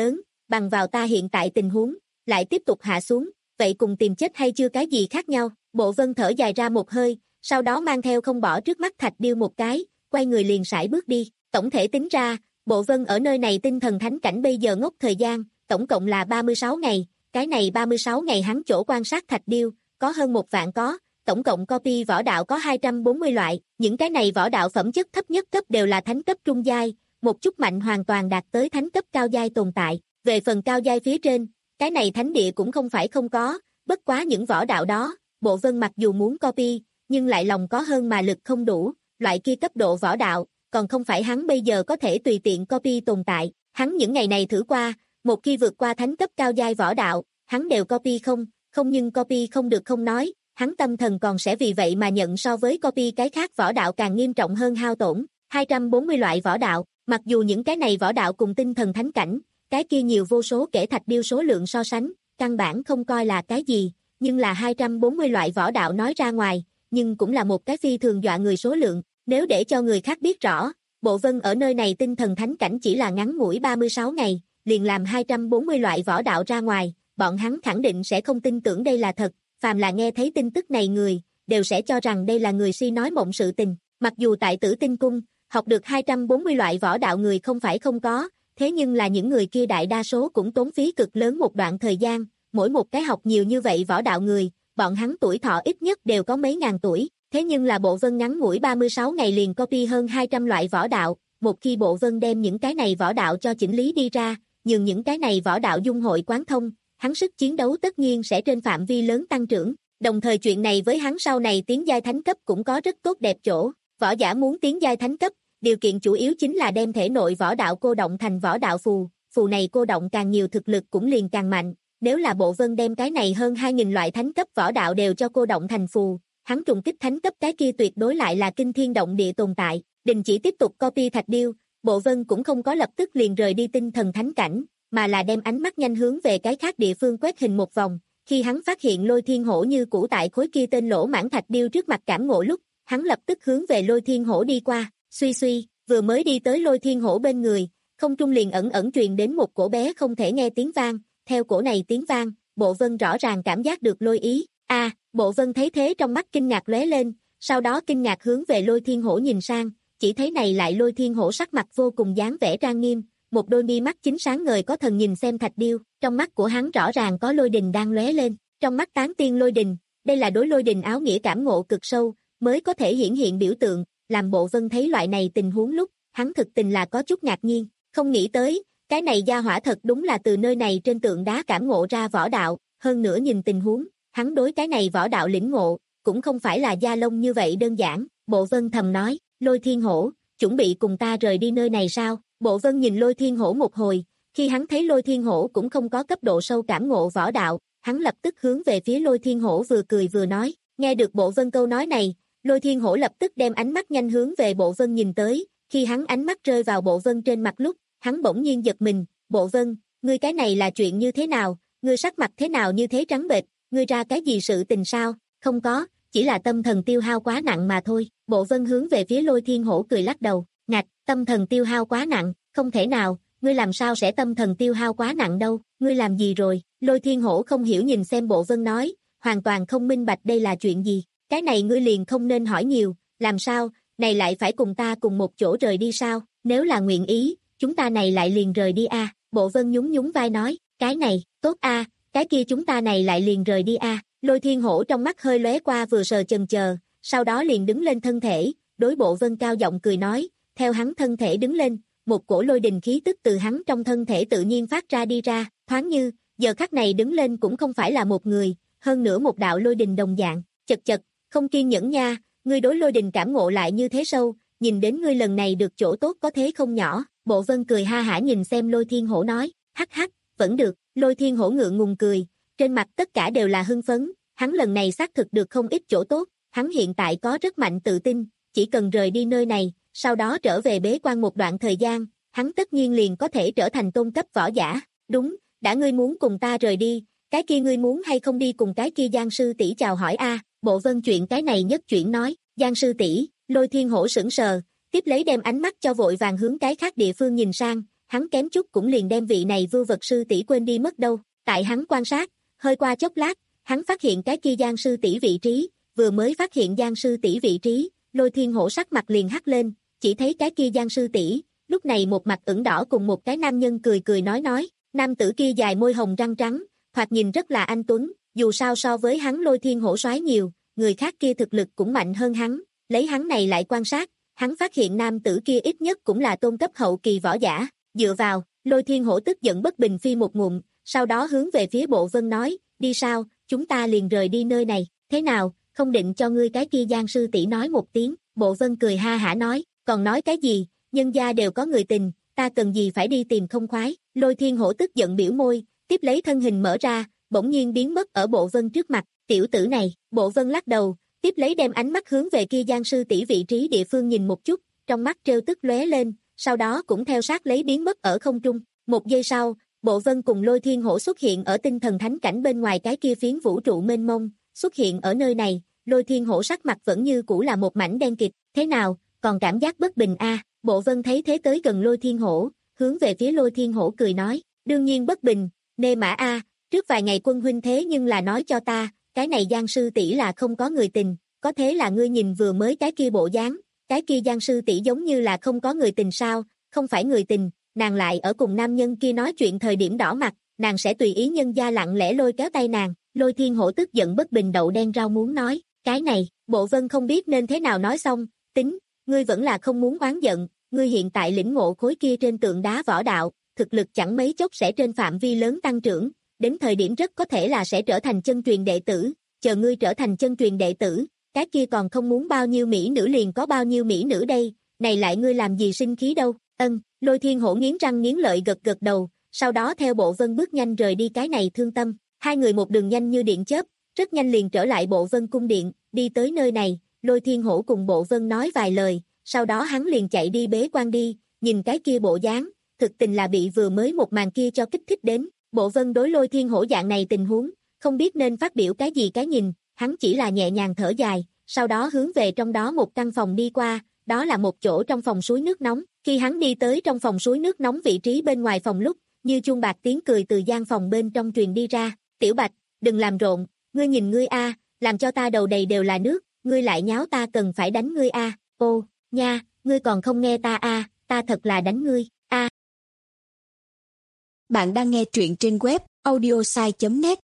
bằng vào ta hiện tại tình huống, lại tiếp tục hạ xuống, vậy cùng tìm chết hay chưa cái gì khác nhau. Bộ Vân thở dài ra một hơi, sau đó mang theo không bỏ trước mắt Thạch Điêu một cái, quay người liền sải bước đi. Tổng thể tính ra, Bộ Vân ở nơi này tinh thần thánh cảnh bây giờ ngốc thời gian, tổng cộng là ba mươi sáu ngày, cái này ba mươi sáu ngày hắn chỗ quan sát Thạch Điêu, có hơn một vạn có, tổng cộng copy võ đạo có hai trăm bốn mươi loại, những cái này võ đạo phẩm chất thấp nhất cấp đều là thánh cấp trung giai, một chút mạnh hoàn toàn đạt tới thánh cấp cao giai tồn tại, về phần cao giai phía trên, cái này thánh địa cũng không phải không có, bất quá những võ đạo đó, Bộ Vân mặc dù muốn copy, nhưng lại lòng có hơn mà lực không đủ, loại kia cấp độ võ đạo, còn không phải hắn bây giờ có thể tùy tiện copy tồn tại, hắn những ngày này thử qua, một khi vượt qua thánh cấp cao giai võ đạo, hắn đều copy không, không nhưng copy không được không nói, hắn tâm thần còn sẽ vì vậy mà nhận so với copy cái khác võ đạo càng nghiêm trọng hơn hao tổn, hai trăm bốn mươi loại võ đạo, mặc dù những cái này võ đạo cùng tinh thần thánh cảnh, cái kia nhiều vô số kể Thạch Điêu số lượng so sánh, căn bản không coi là cái gì, nhưng là hai trăm bốn mươi loại võ đạo nói ra ngoài, nhưng cũng là một cái phi thường dọa người số lượng, nếu để cho người khác biết rõ, Bộ Vân ở nơi này tinh thần thánh cảnh chỉ là ngắn ngủi ba mươi sáu ngày, liền làm hai trăm bốn mươi loại võ đạo ra ngoài, bọn hắn khẳng định sẽ không tin tưởng đây là thật, phàm là nghe thấy tin tức này người, đều sẽ cho rằng đây là người si nói mộng sự tình, mặc dù tại Tử Tinh Cung, học được hai trăm bốn mươi loại võ đạo người không phải không có, thế nhưng là những người kia đại đa số cũng tốn phí cực lớn một đoạn thời gian, mỗi một cái học nhiều như vậy võ đạo người, bọn hắn tuổi thọ ít nhất đều có mấy ngàn tuổi, thế nhưng là Bộ Vân ngắn ngủi ba mươi sáu ngày liền copy hơn hai trăm loại võ đạo, một khi Bộ Vân đem những cái này võ đạo cho chỉnh lý đi ra, nhường những cái này võ đạo dung hội quán thông, hắn sức chiến đấu tất nhiên sẽ trên phạm vi lớn tăng trưởng, đồng thời chuyện này với hắn sau này tiến giai thánh cấp cũng có rất tốt đẹp chỗ, võ giả muốn tiến giai thánh cấp, điều kiện chủ yếu chính là đem thể nội võ đạo cô động thành võ đạo phù, phù này cô động càng nhiều thực lực cũng liền càng mạnh, nếu là Bộ Vân đem cái này hơn hai nghìn loại thánh cấp võ đạo đều cho cô động thành phù, hắn trùng kích thánh cấp cái kia tuyệt đối lại là kinh thiên động địa tồn tại, đình chỉ tiếp tục copy Thạch Điêu, Bộ Vân cũng không có lập tức liền rời đi tinh thần thánh cảnh, mà là đem ánh mắt nhanh hướng về cái khác địa phương quét hình một vòng, khi hắn phát hiện Lôi Thiên Hổ như cũ tại khối kia tên lỗ mãng Thạch Điêu trước mặt cảm ngộ lúc, hắn lập tức hướng về Lôi Thiên Hổ đi qua, suy suy, vừa mới đi tới Lôi Thiên Hổ bên người, không trung liền ẩn ẩn truyền đến một cổ bé không thể nghe tiếng vang, theo cổ này tiếng vang, Bộ Vân rõ ràng cảm giác được lôi ý, a, à, Bộ Vân thấy thế trong mắt kinh ngạc lóe lên, sau đó kinh ngạc hướng về Lôi Thiên Hổ nhìn sang, chỉ thấy này lại Lôi Thiên Hổ sắc mặt vô cùng dáng vẻ trang nghiêm, một đôi mi mắt chính sáng ngời có thần nhìn xem Thạch Điêu, trong mắt của hắn rõ ràng có lôi đình đang lóe lên, trong mắt tán tiên lôi đình, đây là đối lôi đình áo nghĩa cảm ngộ cực sâu, mới có thể hiển hiện biểu tượng, làm Bộ Vân thấy loại này tình huống lúc, hắn thực tình là có chút ngạc nhiên, không nghĩ tới, cái này gia hỏa thật đúng là từ nơi này trên tượng đá cảm ngộ ra võ đạo, hơn nữa nhìn tình huống, hắn đối cái này võ đạo lĩnh ngộ, cũng không phải là da lông như vậy đơn giản, Bộ Vân thầm nói, Lôi Thiên Hổ, chuẩn bị cùng ta rời đi nơi này sao? Bộ Vân nhìn Lôi Thiên Hổ một hồi, khi hắn thấy Lôi Thiên Hổ cũng không có cấp độ sâu cảm ngộ võ đạo, hắn lập tức hướng về phía Lôi Thiên Hổ vừa cười vừa nói, nghe được Bộ Vân câu nói này, Lôi Thiên Hổ lập tức đem ánh mắt nhanh hướng về Bộ Vân nhìn tới, khi hắn ánh mắt rơi vào Bộ Vân trên mặt lúc, hắn bỗng nhiên giật mình, Bộ Vân, ngươi cái này là chuyện như thế nào, ngươi sắc mặt thế nào như thế trắng bệch, ngươi ra cái gì sự tình sao, không có, chỉ là tâm thần tiêu hao quá nặng mà thôi, Bộ Vân hướng về phía Lôi Thiên Hổ cười lắc đầu, ngạch, tâm thần tiêu hao quá nặng, không thể nào, ngươi làm sao sẽ tâm thần tiêu hao quá nặng đâu, ngươi làm gì rồi, Lôi Thiên Hổ không hiểu nhìn xem Bộ Vân nói, hoàn toàn không minh bạch đây là chuyện gì, cái này ngươi liền không nên hỏi nhiều, làm sao, này lại phải cùng ta cùng một chỗ rời đi sao, nếu là nguyện ý, chúng ta này lại liền rời đi a. Bộ Vân nhún nhún vai nói, cái này, tốt a, cái kia chúng ta này lại liền rời đi a. Lôi Thiên Hổ trong mắt hơi lóe qua vừa sờ chần chờ, sau đó liền đứng lên thân thể, đối Bộ Vân cao giọng cười nói, theo hắn thân thể đứng lên, một cổ lôi đình khí tức từ hắn trong thân thể tự nhiên phát ra đi ra, thoáng như, giờ khắc này đứng lên cũng không phải là một người, hơn nữa một đạo lôi đình đồng dạng, chật chật, không kiên nhẫn nha, ngươi đối lôi đình cảm ngộ lại như thế sâu, nhìn đến ngươi lần này được chỗ tốt có thế không nhỏ, Bộ Vân cười ha hả nhìn xem Lôi Thiên Hổ nói, hắc hắc, vẫn được, Lôi Thiên Hổ ngượng ngùng cười, trên mặt tất cả đều là hưng phấn, hắn lần này xác thực được không ít chỗ tốt, hắn hiện tại có rất mạnh tự tin, chỉ cần rời đi nơi này, sau đó trở về bế quan một đoạn thời gian, hắn tất nhiên liền có thể trở thành tôn cấp võ giả, đúng, đã ngươi muốn cùng ta rời đi, cái kia ngươi muốn hay không đi cùng cái kia Giang sư tỷ chào hỏi a? Bộ Vân chuyện cái này nhất chuyển nói, Giang sư tỷ, Lôi Thiên Hổ sững sờ, tiếp lấy đem ánh mắt cho vội vàng hướng cái khác địa phương nhìn sang, hắn kém chút cũng liền đem vị này vưu vật sư tỷ quên đi mất đâu. Tại hắn quan sát, hơi qua chốc lát, hắn phát hiện cái kia Giang sư tỷ vị trí, vừa mới phát hiện Giang sư tỷ vị trí, Lôi Thiên Hổ sắc mặt liền hắc lên, chỉ thấy cái kia Giang sư tỷ, lúc này một mặt ửng đỏ cùng một cái nam nhân cười cười nói nói, nam tử kia dài môi hồng răng trắng, thoạt nhìn rất là anh tuấn, dù sao so với hắn Lôi Thiên Hổ soái nhiều, người khác kia thực lực cũng mạnh hơn hắn, lấy hắn này lại quan sát, hắn phát hiện nam tử kia ít nhất cũng là tôn cấp hậu kỳ võ giả, dựa vào, Lôi Thiên Hổ tức giận bất bình phi một ngụm, sau đó hướng về phía Bộ Vân nói, đi sao, chúng ta liền rời đi nơi này, thế nào, không định cho ngươi cái kia Giang sư tỷ nói một tiếng, Bộ Vân cười ha hả nói, còn nói cái gì, nhân gia đều có người tình, ta cần gì phải đi tìm không khoái, Lôi Thiên Hổ tức giận biểu môi, tiếp lấy thân hình mở ra, bỗng nhiên biến mất ở Bộ Vân trước mặt, tiểu tử này, Bộ Vân lắc đầu, tiếp lấy đem ánh mắt hướng về kia Giang sư tỷ vị trí địa phương nhìn một chút, trong mắt trêu tức lóe lên, sau đó cũng theo sát lấy biến mất ở không trung, một giây sau, Bộ Vân cùng Lôi Thiên Hổ xuất hiện ở tinh thần thánh cảnh bên ngoài cái kia phiến vũ trụ mênh mông, xuất hiện ở nơi này, Lôi Thiên Hổ sắc mặt vẫn như cũ là một mảnh đen kịt, thế nào, còn cảm giác bất bình a? À? Bộ Vân thấy thế tới gần Lôi Thiên Hổ, hướng về phía Lôi Thiên Hổ cười nói, đương nhiên bất bình, nê mã a, à, trước vài ngày quân huynh thế nhưng là nói cho ta, cái này Giang sư tỷ là không có người tình, có thế là ngươi nhìn vừa mới cái kia bộ dáng, cái kia Giang sư tỷ giống như là không có người tình sao, không phải người tình, nàng lại ở cùng nam nhân kia nói chuyện thời điểm đỏ mặt, nàng sẽ tùy ý nhân gia lặng lẽ lôi kéo tay nàng, Lôi Thiên Hổ tức giận bất bình đậu đen rau muốn nói, cái này, Bộ Vân không biết nên thế nào nói xong, tính, ngươi vẫn là không muốn oán giận, ngươi hiện tại lĩnh ngộ khối kia trên tượng đá võ đạo, thực lực chẳng mấy chốc sẽ trên phạm vi lớn tăng trưởng, đến thời điểm rất có thể là sẽ trở thành chân truyền đệ tử, chờ ngươi trở thành chân truyền đệ tử, cái kia còn không muốn bao nhiêu mỹ nữ liền có bao nhiêu mỹ nữ đây, này lại ngươi làm gì sinh khí đâu, ân, Lôi Thiên Hổ nghiến răng nghiến lợi gật gật đầu, sau đó theo Bộ Vân bước nhanh rời đi cái này thương tâm, hai người một đường nhanh như điện chớp, rất nhanh liền trở lại Bộ Vân cung điện, đi tới nơi này, Lôi Thiên Hổ cùng Bộ Vân nói vài lời, sau đó hắn liền chạy đi bế quan đi, nhìn cái kia bộ dáng, thực tình là bị vừa mới một màn kia cho kích thích đến, Bộ Vân đối Lôi Thiên Hổ dạng này tình huống, không biết nên phát biểu cái gì cái nhìn, hắn chỉ là nhẹ nhàng thở dài, sau đó hướng về trong đó một căn phòng đi qua, đó là một chỗ trong phòng suối nước nóng, khi hắn đi tới trong phòng suối nước nóng vị trí bên ngoài phòng lúc, như chuông bạc tiếng cười từ gian phòng bên trong truyền đi ra, Tiểu Bạch, đừng làm rộn, ngươi nhìn ngươi a, làm cho ta đầu đầy đều là nước, ngươi lại nháo ta cần phải đánh ngươi a, ô, nha, ngươi còn không nghe ta a, ta thật là đánh ngươi, a. Bạn đang nghe truyện trên web audiosai chấm net.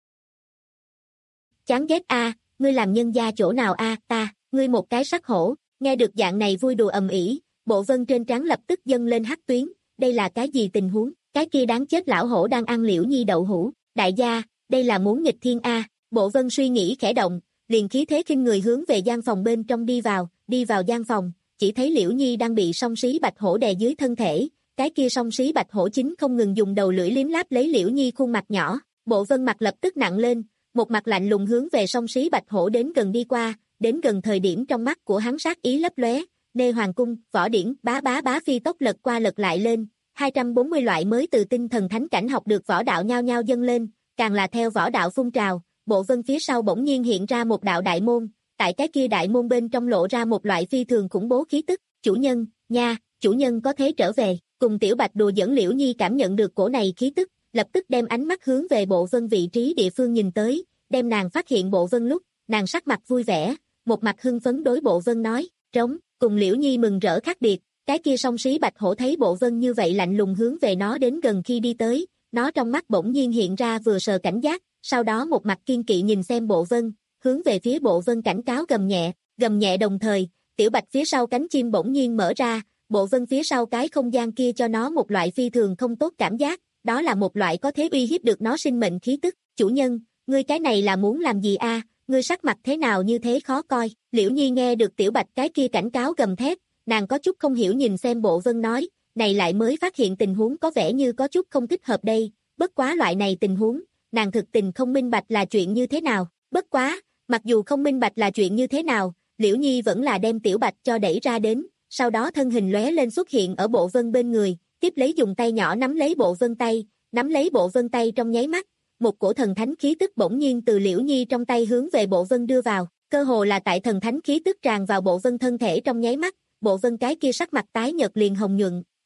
Chán ghét a, ngươi làm nhân gia chỗ nào a, ta, ngươi một cái sắc hổ, nghe được dạng này vui đùa ầm ĩ, Bộ Vân trên trán lập tức dâng lên hắc tuyến, đây là cái gì tình huống, cái kia đáng chết lão hổ đang ăn Liễu Nhi đậu hũ, đại gia, đây là muốn nghịch thiên a, Bộ Vân suy nghĩ khẽ động, liền khí thế khinh người hướng về gian phòng bên trong đi vào, đi vào gian phòng, chỉ thấy Liễu Nhi đang bị song xí bạch hổ đè dưới thân thể, cái kia song xí bạch hổ chính không ngừng dùng đầu lưỡi liếm láp lấy Liễu Nhi khuôn mặt nhỏ, Bộ Vân mặt lập tức nặng lên, một mặt lạnh lùng hướng về song xí bạch hổ đến gần đi qua, đến gần thời điểm trong mắt của hắn sát ý lấp lóe, Nê Hoàng cung, võ điển, bá bá bá phi tốc lật qua lật lại lên, hai trăm bốn mươi loại mới từ tinh thần thánh cảnh học được võ đạo nhao nhao dâng lên, càng là theo võ đạo phun trào, Bộ Vân phía sau bỗng nhiên hiện ra một đạo đại môn, tại cái kia đại môn bên trong lộ ra một loại phi thường khủng bố khí tức, chủ nhân, nha, chủ nhân có thế trở về, cùng Tiểu Bạch đùa giỡn Liễu Nhi cảm nhận được cổ này khí tức, lập tức đem ánh mắt hướng về Bộ Vân vị trí địa phương nhìn tới, đem nàng phát hiện Bộ Vân lúc, nàng sắc mặt vui vẻ, một mặt hưng phấn đối Bộ Vân nói, trống, cùng Liễu Nhi mừng rỡ khác biệt, cái kia song xí bạch hổ thấy Bộ Vân như vậy lạnh lùng hướng về nó đến gần khi đi tới, nó trong mắt bỗng nhiên hiện ra vừa sờ cảnh giác, sau đó một mặt kiên kỵ nhìn xem Bộ Vân, hướng về phía Bộ Vân cảnh cáo gầm nhẹ, gầm nhẹ đồng thời, Tiểu Bạch phía sau cánh chim bỗng nhiên mở ra, Bộ Vân phía sau cái không gian kia cho nó một loại phi thường không tốt cảm giác, đó là một loại có thế uy hiếp được nó sinh mệnh khí tức, chủ nhân, ngươi cái này là muốn làm gì a? Ngươi sắc mặt thế nào như thế khó coi, Liễu Nhi nghe được Tiểu Bạch cái kia cảnh cáo gầm thét, nàng có chút không hiểu nhìn xem Bộ Vân nói, này lại mới phát hiện tình huống có vẻ như có chút không thích hợp đây, bất quá loại này tình huống, nàng thực tình không minh bạch là chuyện như thế nào, bất quá, mặc dù không minh bạch là chuyện như thế nào, Liễu Nhi vẫn là đem Tiểu Bạch cho đẩy ra đến, sau đó thân hình lóe lên xuất hiện ở Bộ Vân bên người, tiếp lấy dùng tay nhỏ nắm lấy Bộ Vân tay, nắm lấy Bộ Vân tay trong nháy mắt, một cổ thần thánh khí tức bỗng nhiên từ Liễu Nhi trong tay hướng về Bộ Vân đưa vào, cơ hồ là tại thần thánh khí tức tràn vào Bộ Vân thân thể trong nháy mắt, Bộ Vân cái kia sắc mặt tái nhợt liền hồng nhuận,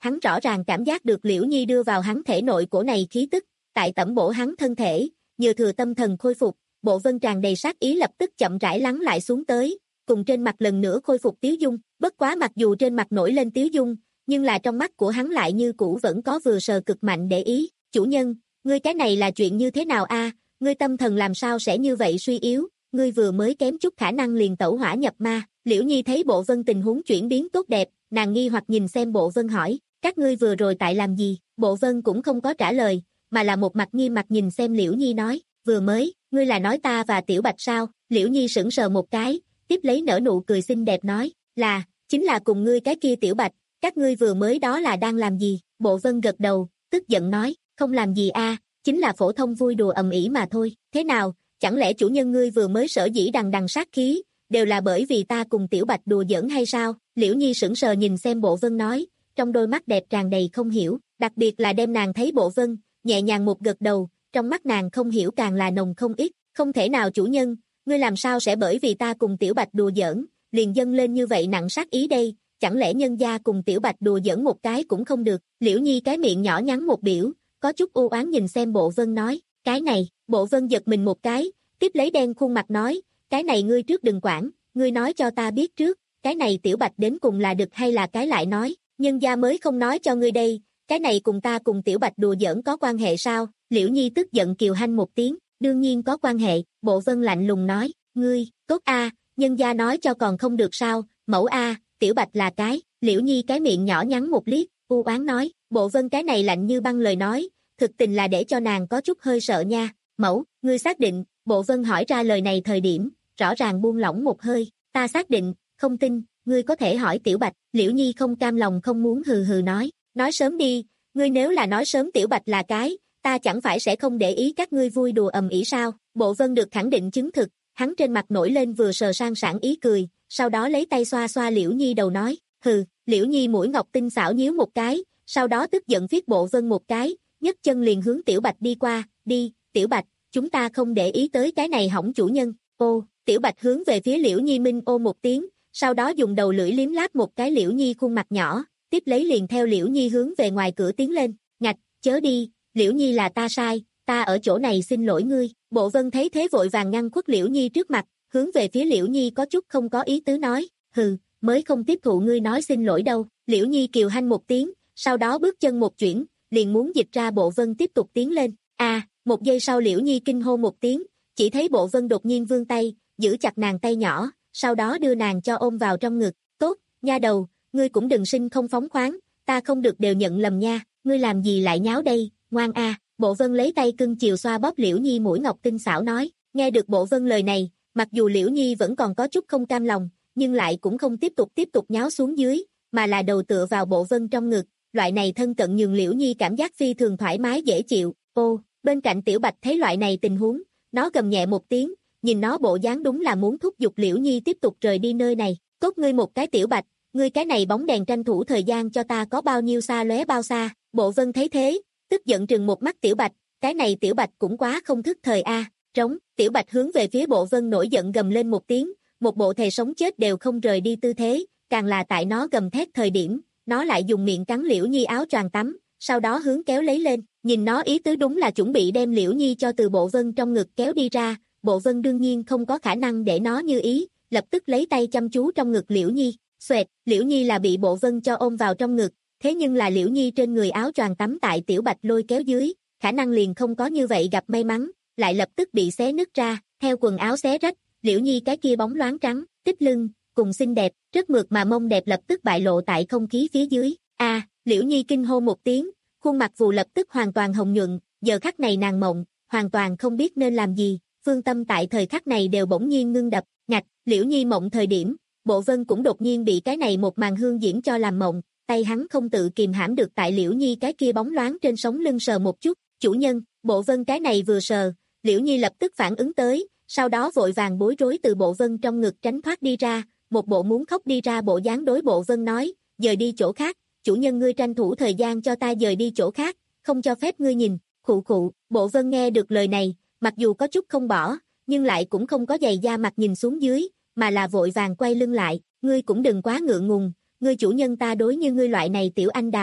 hắn rõ ràng cảm giác được Liễu Nhi đưa vào hắn thể nội cổ này khí tức, tại tẩm bổ hắn thân thể, nhờ thừa tâm thần khôi phục, Bộ Vân tràn đầy sát ý lập tức chậm rãi lắng lại xuống tới, cùng trên mặt lần nữa khôi phục tiếu dung, bất quá mặc dù trên mặt nổi lên tiếu dung, nhưng là trong mắt của hắn lại như cũ vẫn có vừa sờ cực mạnh để ý, chủ nhân, ngươi cái này là chuyện như thế nào a? Ngươi tâm thần làm sao sẽ như vậy suy yếu, ngươi vừa mới kém chút khả năng liền tẩu hỏa nhập ma. Liễu Nhi thấy Bộ Vân tình huống chuyển biến tốt đẹp, nàng nghi hoặc nhìn xem Bộ Vân hỏi, các ngươi vừa rồi tại làm gì? Bộ Vân cũng không có trả lời, mà là một mặt nghiêm mặt nhìn xem Liễu Nhi nói, vừa mới, ngươi là nói ta và Tiểu Bạch sao? Liễu Nhi sững sờ một cái, tiếp lấy nở nụ cười xinh đẹp nói, là, chính là cùng ngươi cái kia Tiểu Bạch, các ngươi vừa mới đó là đang làm gì? Bộ Vân gật đầu, tức giận nói, không làm gì a, chính là phổ thông vui đùa ầm ĩ mà thôi, thế nào, chẳng lẽ chủ nhân ngươi vừa mới sở dĩ đằng đằng sát khí, đều là bởi vì ta cùng Tiểu Bạch đùa giỡn hay sao? Liễu Nhi sững sờ nhìn xem Bộ Vân nói, trong đôi mắt đẹp tràn đầy không hiểu, đặc biệt là đem nàng thấy Bộ Vân, nhẹ nhàng một gật đầu, trong mắt nàng không hiểu càng là nồng không ít, không thể nào chủ nhân, ngươi làm sao sẽ bởi vì ta cùng Tiểu Bạch đùa giỡn, liền dâng lên như vậy nặng sát ý đây, chẳng lẽ nhân gia cùng Tiểu Bạch đùa giỡn một cái cũng không được? Liễu Nhi cái miệng nhỏ nhắn một biểu, có chút u oán nhìn xem Bộ Vân nói, cái này, Bộ Vân giật mình một cái, tiếp lấy đen khuôn mặt nói, cái này ngươi trước đừng quản, ngươi nói cho ta biết trước, cái này Tiểu Bạch đến cùng là đực hay là cái lại nói, nhân gia mới không nói cho ngươi đây, cái này cùng ta cùng Tiểu Bạch đùa giỡn có quan hệ sao? Liễu Nhi tức giận kiều hanh một tiếng, đương nhiên có quan hệ, Bộ Vân lạnh lùng nói, ngươi, tốt a, nhân gia nói cho còn không được sao, mẫu a, Tiểu Bạch là cái, Liễu Nhi cái miệng nhỏ nhắn một liếc, u oán nói, Bộ Vân cái này lạnh như băng lời nói, thực tình là để cho nàng có chút hơi sợ nha, mẫu, ngươi xác định? Bộ Vân hỏi ra lời này thời điểm, rõ ràng buông lỏng một hơi, ta xác định, không tin, ngươi có thể hỏi Tiểu Bạch. Liễu Nhi không cam lòng không muốn hừ hừ nói, nói sớm đi, ngươi nếu là nói sớm Tiểu Bạch là cái, ta chẳng phải sẽ không để ý các ngươi vui đùa ầm ĩ sao? Bộ Vân được khẳng định chứng thực, hắn trên mặt nổi lên vừa sờ sang sảng ý cười, sau đó lấy tay xoa xoa Liễu Nhi đầu nói, hừ. Liễu Nhi mũi ngọc tinh xảo nhíu một cái, sau đó tức giận viết Bộ Vân một cái, nhấc chân liền hướng Tiểu Bạch đi qua, đi, Tiểu Bạch, chúng ta không để ý tới cái này hỏng chủ nhân. Ô, Tiểu Bạch hướng về phía Liễu Nhi minh ô một tiếng, sau đó dùng đầu lưỡi liếm láp một cái Liễu Nhi khuôn mặt nhỏ, tiếp lấy liền theo Liễu Nhi hướng về ngoài cửa tiến lên, ngạch, chớ đi, Liễu Nhi là ta sai, ta ở chỗ này xin lỗi ngươi. Bộ Vân thấy thế vội vàng ngăn khuất Liễu Nhi trước mặt, hướng về phía Liễu Nhi có chút không có ý tứ nói, hừ, mới không tiếp thụ ngươi nói xin lỗi đâu. Liễu Nhi kiều hanh một tiếng, sau đó bước chân một chuyển, liền muốn dịch ra Bộ Vân tiếp tục tiến lên. A, à, một giây sau Liễu Nhi kinh hô một tiếng, chỉ thấy Bộ Vân đột nhiên vươn tay, giữ chặt nàng tay nhỏ, sau đó đưa nàng cho ôm vào trong ngực. Tốt, nha đầu, ngươi cũng đừng sinh không phóng khoáng, ta không được đều nhận lầm nha, ngươi làm gì lại nháo đây, ngoan a. À. Bộ Vân lấy tay cưng chiều xoa bóp Liễu Nhi mũi ngọc tinh xảo nói. Nghe được Bộ Vân lời này, mặc dù Liễu Nhi vẫn còn có chút không cam lòng, nhưng lại cũng không tiếp tục tiếp tục nháo xuống dưới, mà là đầu tựa vào Bộ Vân trong ngực, loại này thân cận nhường Liễu Nhi cảm giác phi thường thoải mái dễ chịu. Ô, bên cạnh Tiểu Bạch thấy loại này tình huống, nó gầm nhẹ một tiếng, nhìn nó bộ dáng đúng là muốn thúc giục Liễu Nhi tiếp tục rời đi nơi này. Tốt ngươi một cái Tiểu Bạch, ngươi cái này bóng đèn tranh thủ thời gian cho ta có bao nhiêu xa lóe bao xa. Bộ Vân thấy thế, tức giận trừng một mắt Tiểu Bạch, cái này Tiểu Bạch cũng quá không thức thời a. À. Trống, Tiểu Bạch hướng về phía Bộ Vân nổi giận gầm lên một tiếng, một bộ thề sống chết đều không rời đi tư thế, càng là tại nó gầm thét thời điểm, nó lại dùng miệng cắn Liễu Nhi áo choàng tắm, sau đó hướng kéo lấy lên, nhìn nó ý tứ đúng là chuẩn bị đem Liễu Nhi cho từ Bộ Vân trong ngực kéo đi ra. Bộ Vân đương nhiên không có khả năng để nó như ý, lập tức lấy tay chăm chú trong ngực Liễu Nhi. Xoẹt, Liễu Nhi là bị Bộ Vân cho ôm vào trong ngực, thế nhưng là Liễu Nhi trên người áo choàng tắm tại Tiểu Bạch lôi kéo dưới, khả năng liền không có như vậy gặp may mắn, lại lập tức bị xé nứt ra, theo quần áo xé rách, Liễu Nhi cái kia bóng loáng trắng, tích lưng, cùng xinh đẹp, rất mượt mà mông đẹp lập tức bại lộ tại không khí phía dưới. A, à, Liễu Nhi kinh hô một tiếng, khuôn mặt vù lập tức hoàn toàn hồng nhuận, giờ khắc này nàng mộng, hoàn toàn không biết nên làm gì, phương tâm tại thời khắc này đều bỗng nhiên ngưng đập, ngạch, Liễu Nhi mộng thời điểm, Bộ Vân cũng đột nhiên bị cái này một màn hương diễn cho làm mộng, tay hắn không tự kìm hãm được tại Liễu Nhi cái kia bóng loáng trên sống lưng sờ một chút, chủ nhân. Bộ Vân cái này vừa sờ, Liễu Nhi lập tức phản ứng tới, sau đó vội vàng bối rối từ Bộ Vân trong ngực tránh thoát đi ra, một bộ muốn khóc đi ra bộ dáng đối Bộ Vân nói, dời đi chỗ khác, chủ nhân ngươi tranh thủ thời gian cho ta dời đi chỗ khác, không cho phép ngươi nhìn. Khụ khụ. Bộ Vân nghe được lời này, mặc dù có chút không bỏ, nhưng lại cũng không có dày da mặt nhìn xuống dưới, mà là vội vàng quay lưng lại, ngươi cũng đừng quá ngượng ngùng, ngươi chủ nhân ta đối như ngươi loại này tiểu anh đào,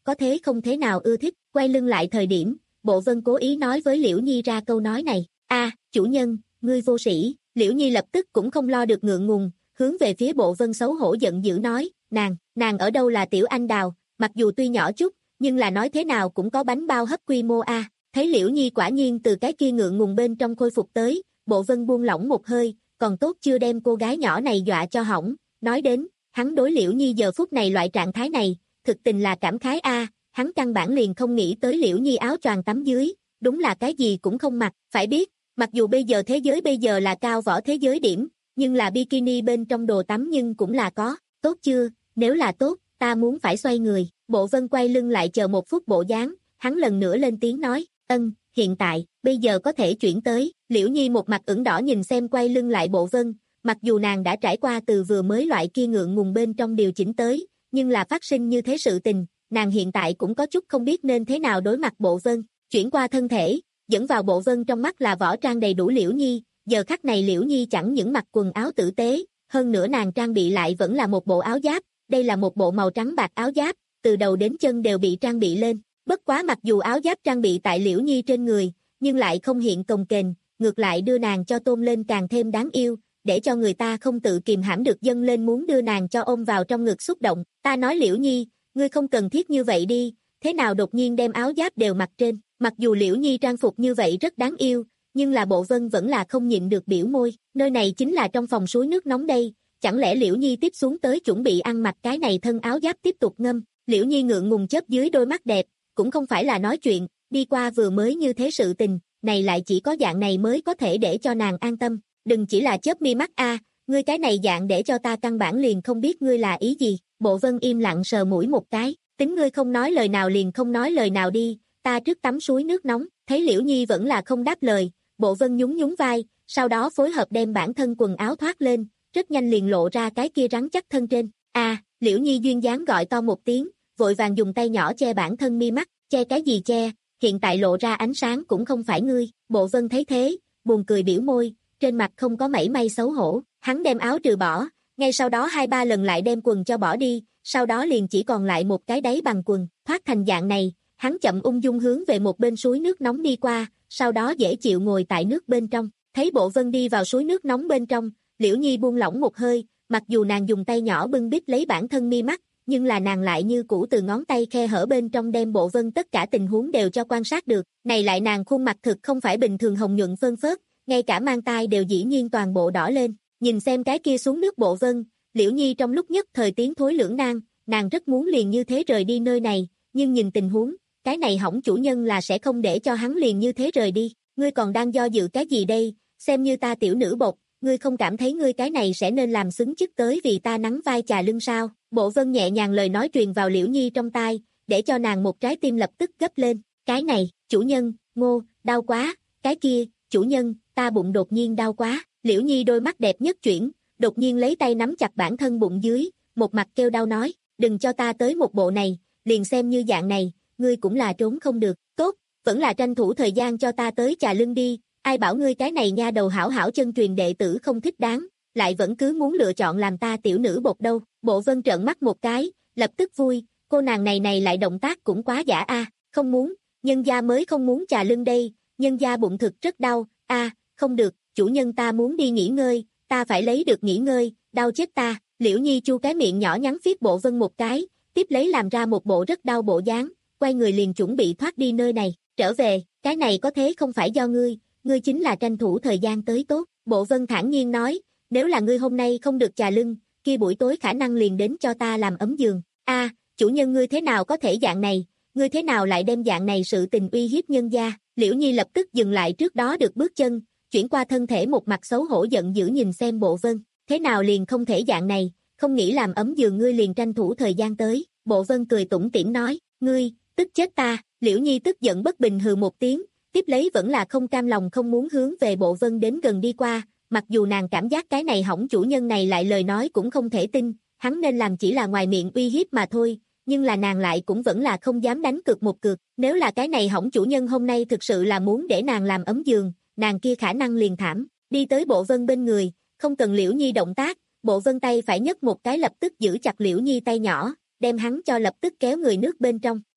có thế không thế nào ưa thích, quay lưng lại thời điểm, Bộ Vân cố ý nói với Liễu Nhi ra câu nói này, a chủ nhân, ngươi vô sĩ, Liễu Nhi lập tức cũng không lo được ngượng ngùng, hướng về phía Bộ Vân xấu hổ giận dữ nói, nàng, nàng ở đâu là tiểu anh đào, mặc dù tuy nhỏ chút, nhưng là nói thế nào cũng có bánh bao hấp quy mô a. Thấy Liễu Nhi quả nhiên từ cái kia ngượng ngùng bên trong khôi phục tới, Bộ Vân buông lỏng một hơi, còn tốt chưa đem cô gái nhỏ này dọa cho hỏng, nói đến, hắn đối Liễu Nhi giờ phút này loại trạng thái này, thực tình là cảm khái a, hắn căn bản liền không nghĩ tới Liễu Nhi áo choàng tắm dưới, đúng là cái gì cũng không mặc, phải biết, mặc dù bây giờ thế giới bây giờ là cao võ thế giới điểm, nhưng là bikini bên trong đồ tắm nhưng cũng là có, tốt chưa, nếu là tốt, ta muốn phải xoay người, Bộ Vân quay lưng lại chờ một phút bộ dáng, hắn lần nữa lên tiếng nói, ân, hiện tại, bây giờ có thể chuyển tới, Liễu Nhi một mặt ửng đỏ nhìn xem quay lưng lại Bộ Vân, mặc dù nàng đã trải qua từ vừa mới loại kia ngượng ngùng bên trong điều chỉnh tới, nhưng là phát sinh như thế sự tình, nàng hiện tại cũng có chút không biết nên thế nào đối mặt Bộ Vân, chuyển qua thân thể, dẫn vào Bộ Vân trong mắt là võ trang đầy đủ Liễu Nhi, giờ khắc này Liễu Nhi chẳng những mặc quần áo tử tế, hơn nữa nàng trang bị lại vẫn là một bộ áo giáp, đây là một bộ màu trắng bạc áo giáp, từ đầu đến chân đều bị trang bị lên, bất quá mặc dù áo giáp trang bị tại Liễu Nhi trên người, nhưng lại không hiện cồng kềnh, ngược lại đưa nàng cho tôn lên càng thêm đáng yêu, để cho người ta không tự kìm hãm được dâng lên muốn đưa nàng cho ôm vào trong ngực xúc động, ta nói Liễu Nhi, ngươi không cần thiết như vậy đi, thế nào đột nhiên đem áo giáp đều mặc trên, mặc dù Liễu Nhi trang phục như vậy rất đáng yêu, nhưng là Bộ Vân vẫn là không nhịn được biểu môi, nơi này chính là trong phòng suối nước nóng đây, chẳng lẽ Liễu Nhi tiếp xuống tới chuẩn bị ăn mặc cái này thân áo giáp tiếp tục ngâm, Liễu Nhi ngượng ngùng chớp dưới đôi mắt đẹp, cũng không phải là nói chuyện, đi qua vừa mới như thế sự tình, này lại chỉ có dạng này mới có thể để cho nàng an tâm, đừng chỉ là chớp mi mắt a, ngươi cái này dạng để cho ta căn bản liền không biết ngươi là ý gì, Bộ Vân im lặng sờ mũi một cái, tính ngươi không nói lời nào liền không nói lời nào đi, ta trước tắm suối nước nóng, thấy Liễu Nhi vẫn là không đáp lời, Bộ Vân nhún nhún vai, sau đó phối hợp đem bản thân quần áo thoát lên, rất nhanh liền lộ ra cái kia rắn chắc thân trên, a, Liễu Nhi duyên dáng gọi to một tiếng, vội vàng dùng tay nhỏ che bản thân mi mắt, che cái gì che, hiện tại lộ ra ánh sáng cũng không phải ngươi, Bộ Vân thấy thế, buồn cười biểu môi, trên mặt không có mảy may xấu hổ, hắn đem áo trừ bỏ, ngay sau đó hai ba lần lại đem quần cho bỏ đi, sau đó liền chỉ còn lại một cái đáy bằng quần, thoát thành dạng này, hắn chậm ung dung hướng về một bên suối nước nóng đi qua, sau đó dễ chịu ngồi tại nước bên trong, thấy Bộ Vân đi vào suối nước nóng bên trong, Liễu Nhi buông lỏng một hơi, mặc dù nàng dùng tay nhỏ bưng bít lấy bản thân mi mắt, nhưng là nàng lại như cũ từ ngón tay khe hở bên trong đem Bộ Vân tất cả tình huống đều cho quan sát được, này lại nàng khuôn mặt thực không phải bình thường hồng nhuận phơn phớt, ngay cả mang tai đều dĩ nhiên toàn bộ đỏ lên, nhìn xem cái kia xuống nước Bộ Vân, Liễu Nhi trong lúc nhất thời tiến thối lưỡng nan, nàng rất muốn liền như thế rời đi nơi này, nhưng nhìn tình huống, cái này hỏng chủ nhân là sẽ không để cho hắn liền như thế rời đi, ngươi còn đang do dự cái gì đây, xem như ta tiểu nữ bột, ngươi không cảm thấy ngươi cái này sẽ nên làm xứng chức tới vì ta nắng vai chà lưng sao, Bộ Vân nhẹ nhàng lời nói truyền vào Liễu Nhi trong tai, để cho nàng một trái tim lập tức gấp lên, cái này, chủ nhân, ngô, đau quá, cái kia, chủ nhân, ta bụng đột nhiên đau quá, Liễu Nhi đôi mắt đẹp nhất chuyển, đột nhiên lấy tay nắm chặt bản thân bụng dưới, một mặt kêu đau nói, đừng cho ta tới một bộ này, liền xem như dạng này, ngươi cũng là trốn không được, tốt, vẫn là tranh thủ thời gian cho ta tới chà lưng đi, ai bảo ngươi cái này nha đầu hảo hảo chân truyền đệ tử không thích đáng, lại vẫn cứ muốn lựa chọn làm ta tiểu nữ bột đâu, Bộ Vân trợn mắt một cái, lập tức vui, cô nàng này này lại động tác cũng quá giả a, không muốn, nhân gia mới không muốn chà lưng đây, nhân gia bụng thực rất đau, a, không được, chủ nhân ta muốn đi nghỉ ngơi, ta phải lấy được nghỉ ngơi, đau chết ta, Liễu Nhi chu cái miệng nhỏ nhắn phiết Bộ Vân một cái, tiếp lấy làm ra một bộ rất đau bộ dáng, quay người liền chuẩn bị thoát đi nơi này, trở về, cái này có thế không phải do ngươi, ngươi chính là tranh thủ thời gian tới tốt, Bộ Vân thản nhiên nói, nếu là ngươi hôm nay không được chà lưng, kia buổi tối khả năng liền đến cho ta làm ấm giường, a, chủ nhân ngươi thế nào có thể dạng này, ngươi thế nào lại đem dạng này sự tình uy hiếp nhân gia, Liễu Nhi lập tức dừng lại trước đó được bước chân, chuyển qua thân thể một mặt xấu hổ giận dữ nhìn xem Bộ Vân, thế nào liền không thể dạng này, không nghĩ làm ấm giường ngươi liền tranh thủ thời gian tới, Bộ Vân cười tủm tỉm nói, ngươi, tức chết ta, Liễu Nhi tức giận bất bình hừ một tiếng, tiếp lấy vẫn là không cam lòng không muốn hướng về Bộ Vân đến gần đi qua, mặc dù nàng cảm giác cái này hỏng chủ nhân này lại lời nói cũng không thể tin, hắn nên làm chỉ là ngoài miệng uy hiếp mà thôi, nhưng là nàng lại cũng vẫn là không dám đánh cược một cược, nếu là cái này hỏng chủ nhân hôm nay thực sự là muốn để nàng làm ấm giường, nàng kia khả năng liền thảm, đi tới Bộ Vân bên người, không cần Liễu Nhi động tác, Bộ Vân tay phải nhấc một cái lập tức giữ chặt Liễu Nhi tay nhỏ, đem hắn cho lập tức kéo người nước bên trong,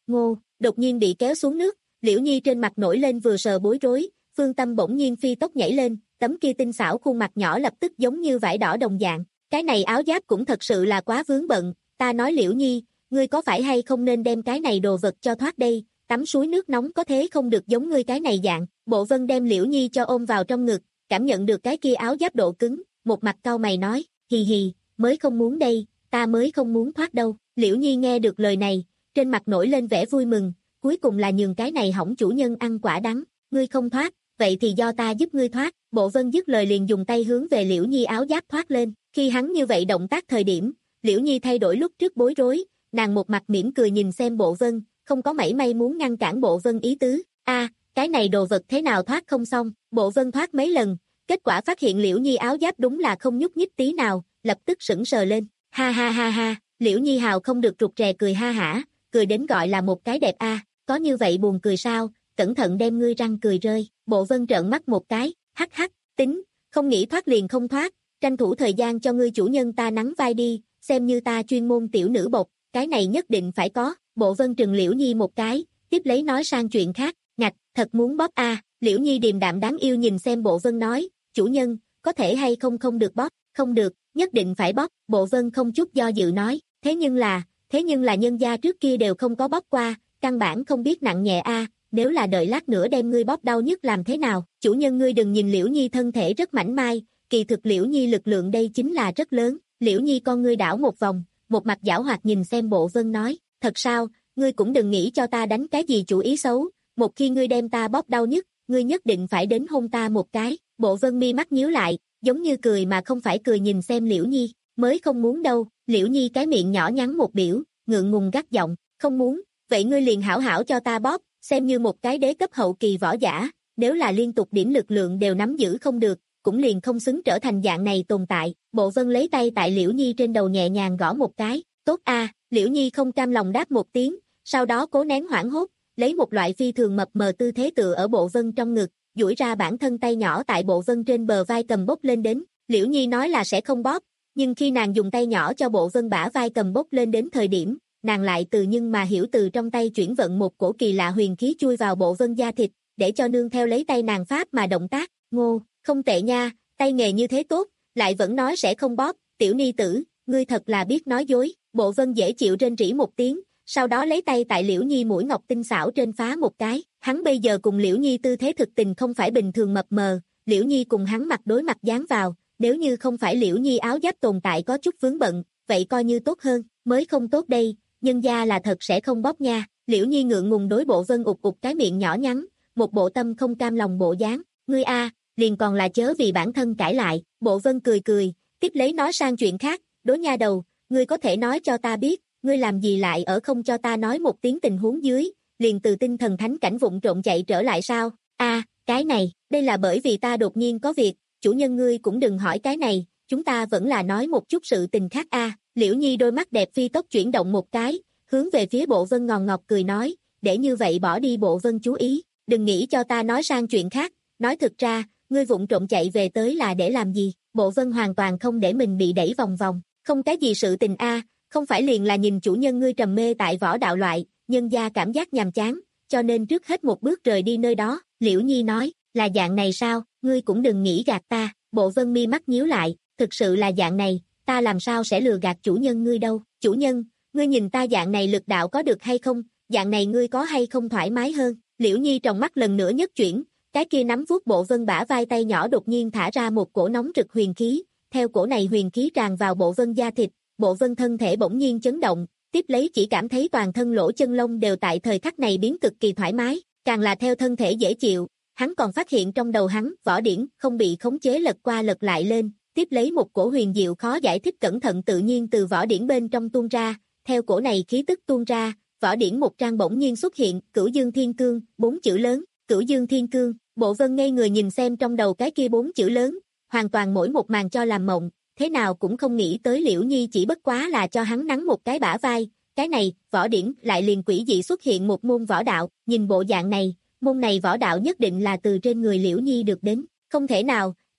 ngô, đột nhiên bị kéo xuống nước, Liễu Nhi trên mặt nổi lên vừa sờ bối rối, Phương Tâm bỗng nhiên phi tốc nhảy lên, tấm kia tinh xảo khuôn mặt nhỏ lập tức giống như vải đỏ đồng dạng, cái này áo giáp cũng thật sự là quá vướng bận, ta nói Liễu Nhi, ngươi có phải hay không nên đem cái này đồ vật cho thoát đây, tắm suối nước nóng có thế không được giống ngươi cái này dạng, Bộ Vân đem Liễu Nhi cho ôm vào trong ngực, cảm nhận được cái kia áo giáp độ cứng, một mặt cau mày nói, hì hì, mới không muốn đây, ta mới không muốn thoát đâu, Liễu Nhi nghe được lời này, trên mặt nổi lên vẻ vui mừng, cuối cùng là nhường cái này hỏng chủ nhân ăn quả đắng, ngươi không thoát, vậy thì do ta giúp ngươi thoát, Bộ Vân dứt lời liền dùng tay hướng về Liễu Nhi áo giáp thoát lên, khi hắn như vậy động tác thời điểm, Liễu Nhi thay đổi lúc trước bối rối, nàng một mặt mỉm cười nhìn xem Bộ Vân, không có mảy may muốn ngăn cản Bộ Vân ý tứ, a, cái này đồ vật thế nào thoát không xong, Bộ Vân thoát mấy lần, kết quả phát hiện Liễu Nhi áo giáp đúng là không nhúc nhích tí nào, lập tức sững sờ lên, ha ha ha ha, Liễu Nhi hào không được rụt rè cười ha hả, cười đến gọi là một cái đẹp a, có như vậy buồn cười sao, cẩn thận đem ngươi răng cười rơi, Bộ Vân trợn mắt một cái, hắc hắc, tính, không nghĩ thoát liền không thoát, tranh thủ thời gian cho ngươi chủ nhân ta nắng vai đi, xem như ta chuyên môn tiểu nữ bột, cái này nhất định phải có, Bộ Vân trừng Liễu Nhi một cái, tiếp lấy nói sang chuyện khác, ngạch, thật muốn bóp a, à. Liễu Nhi điềm đạm đáng yêu nhìn xem Bộ Vân nói, chủ nhân, có thể hay không không được bóp, không được, nhất định phải bóp, Bộ Vân không chút do dự nói, thế nhưng là, thế nhưng là nhân gia trước kia đều không có bóp qua, căn bản không biết nặng nhẹ a, à. Nếu là đợi lát nữa đem ngươi bóp đau nhất làm thế nào, chủ nhân ngươi đừng nhìn Liễu Nhi thân thể rất mảnh mai, kỳ thực Liễu Nhi lực lượng đây chính là rất lớn, Liễu Nhi con ngươi đảo một vòng, một mặt giảo hoạt nhìn xem Bộ Vân nói, thật sao, ngươi cũng đừng nghĩ cho ta đánh cái gì chủ ý xấu, một khi ngươi đem ta bóp đau nhất, ngươi nhất định phải đến hôn ta một cái, Bộ Vân mi mắt nhíu lại, giống như cười mà không phải cười nhìn xem Liễu Nhi, mới không muốn đâu, Liễu Nhi cái miệng nhỏ nhắn một biểu, ngượng ngùng gắt giọng, không muốn, vậy ngươi liền hảo hảo cho ta bóp, xem như một cái đế cấp hậu kỳ võ giả, nếu là liên tục điểm lực lượng đều nắm giữ không được, cũng liền không xứng trở thành dạng này tồn tại, Bộ Vân lấy tay tại Liễu Nhi trên đầu nhẹ nhàng gõ một cái, tốt a, à, Liễu Nhi không cam lòng đáp một tiếng, sau đó cố nén hoảng hốt, lấy một loại phi thường mập mờ tư thế tựa ở Bộ Vân trong ngực, duỗi ra bản thân tay nhỏ tại Bộ Vân trên bờ vai cầm bốc lên đến, Liễu Nhi nói là sẽ không bóp, nhưng khi nàng dùng tay nhỏ cho Bộ Vân bả vai cầm bốc lên đến thời điểm, nàng lại từ nhưng mà hiểu từ trong tay chuyển vận một cổ kỳ lạ huyền khí chui vào Bộ Vân da thịt, để cho nương theo lấy tay nàng pháp mà động tác, ngô, không tệ nha, tay nghề như thế tốt, lại vẫn nói sẽ không bóp, tiểu ni tử, ngươi thật là biết nói dối, Bộ Vân dễ chịu rên rỉ một tiếng, sau đó lấy tay tại Liễu Nhi mũi ngọc tinh xảo trên phá một cái, hắn bây giờ cùng Liễu Nhi tư thế thực tình không phải bình thường mập mờ, Liễu Nhi cùng hắn mặt đối mặt dán vào, nếu như không phải Liễu Nhi áo giáp tồn tại có chút vướng bận, vậy coi như tốt hơn, mới không tốt đây, nhân gia là thật sẽ không bóp nha, Liễu Nhi ngượng ngùng đối Bộ Vân ụt ụt cái miệng nhỏ nhắn, một bộ tâm không cam lòng bộ dáng, ngươi a, liền còn là chớ vì bản thân cãi lại, Bộ Vân cười cười, tiếp lấy nói sang chuyện khác, đối nha đầu, ngươi có thể nói cho ta biết, ngươi làm gì lại ở không cho ta nói một tiếng tình huống dưới, liền từ tinh thần thánh cảnh vụng trộm chạy trở lại sao, a, à, cái này, đây là bởi vì ta đột nhiên có việc, chủ nhân ngươi cũng đừng hỏi cái này, chúng ta vẫn là nói một chút sự tình khác a, à. Liễu Nhi đôi mắt đẹp phi tốc chuyển động một cái, hướng về phía Bộ Vân ngòn ngọt cười nói, để như vậy bỏ đi Bộ Vân chú ý, đừng nghĩ cho ta nói sang chuyện khác, nói thực ra, ngươi vụng trộm chạy về tới là để làm gì, Bộ Vân hoàn toàn không để mình bị đẩy vòng vòng, không cái gì sự tình a, à, không phải liền là nhìn chủ nhân ngươi trầm mê tại võ đạo loại, nhân gia cảm giác nhàm chán, cho nên trước hết một bước rời đi nơi đó, Liễu Nhi nói, là dạng này sao, ngươi cũng đừng nghĩ gạt ta, Bộ Vân mi mắt nhíu lại, thực sự là dạng này, ta làm sao sẽ lừa gạt chủ nhân ngươi đâu, chủ nhân, ngươi nhìn ta dạng này lực đạo có được hay không, dạng này ngươi có hay không thoải mái hơn, Liễu Nhi trong mắt lần nữa nhất chuyển, cái kia nắm vuốt Bộ Vân bả vai tay nhỏ đột nhiên thả ra một cổ nóng rực huyền khí, theo cổ này huyền khí tràn vào Bộ Vân da thịt, Bộ Vân thân thể bỗng nhiên chấn động, tiếp lấy chỉ cảm thấy toàn thân lỗ chân lông đều tại thời khắc này biến cực kỳ thoải mái, càng là theo thân thể dễ chịu, hắn còn phát hiện trong đầu hắn võ điển không bị khống chế lật qua lật lại lên, tiếp lấy một cổ huyền diệu khó giải thích cẩn thận tự nhiên từ võ điển bên trong tuôn ra, theo cổ này khí tức tuôn ra, võ điển một trang bỗng nhiên xuất hiện, Cửu Dương Thiên Cương, bốn chữ lớn, Cửu Dương Thiên Cương, Bộ Vân ngây người nhìn xem trong đầu cái kia bốn chữ lớn, hoàn toàn mỗi một màn cho làm mộng, thế nào cũng không nghĩ tới Liễu Nhi chỉ bất quá là cho hắn nắn một cái bả vai, cái này, võ điển lại liền quỷ dị xuất hiện một môn võ đạo, nhìn bộ dạng này, môn này võ đạo nhất định là từ trên người Liễu Nhi được đến, không thể nào,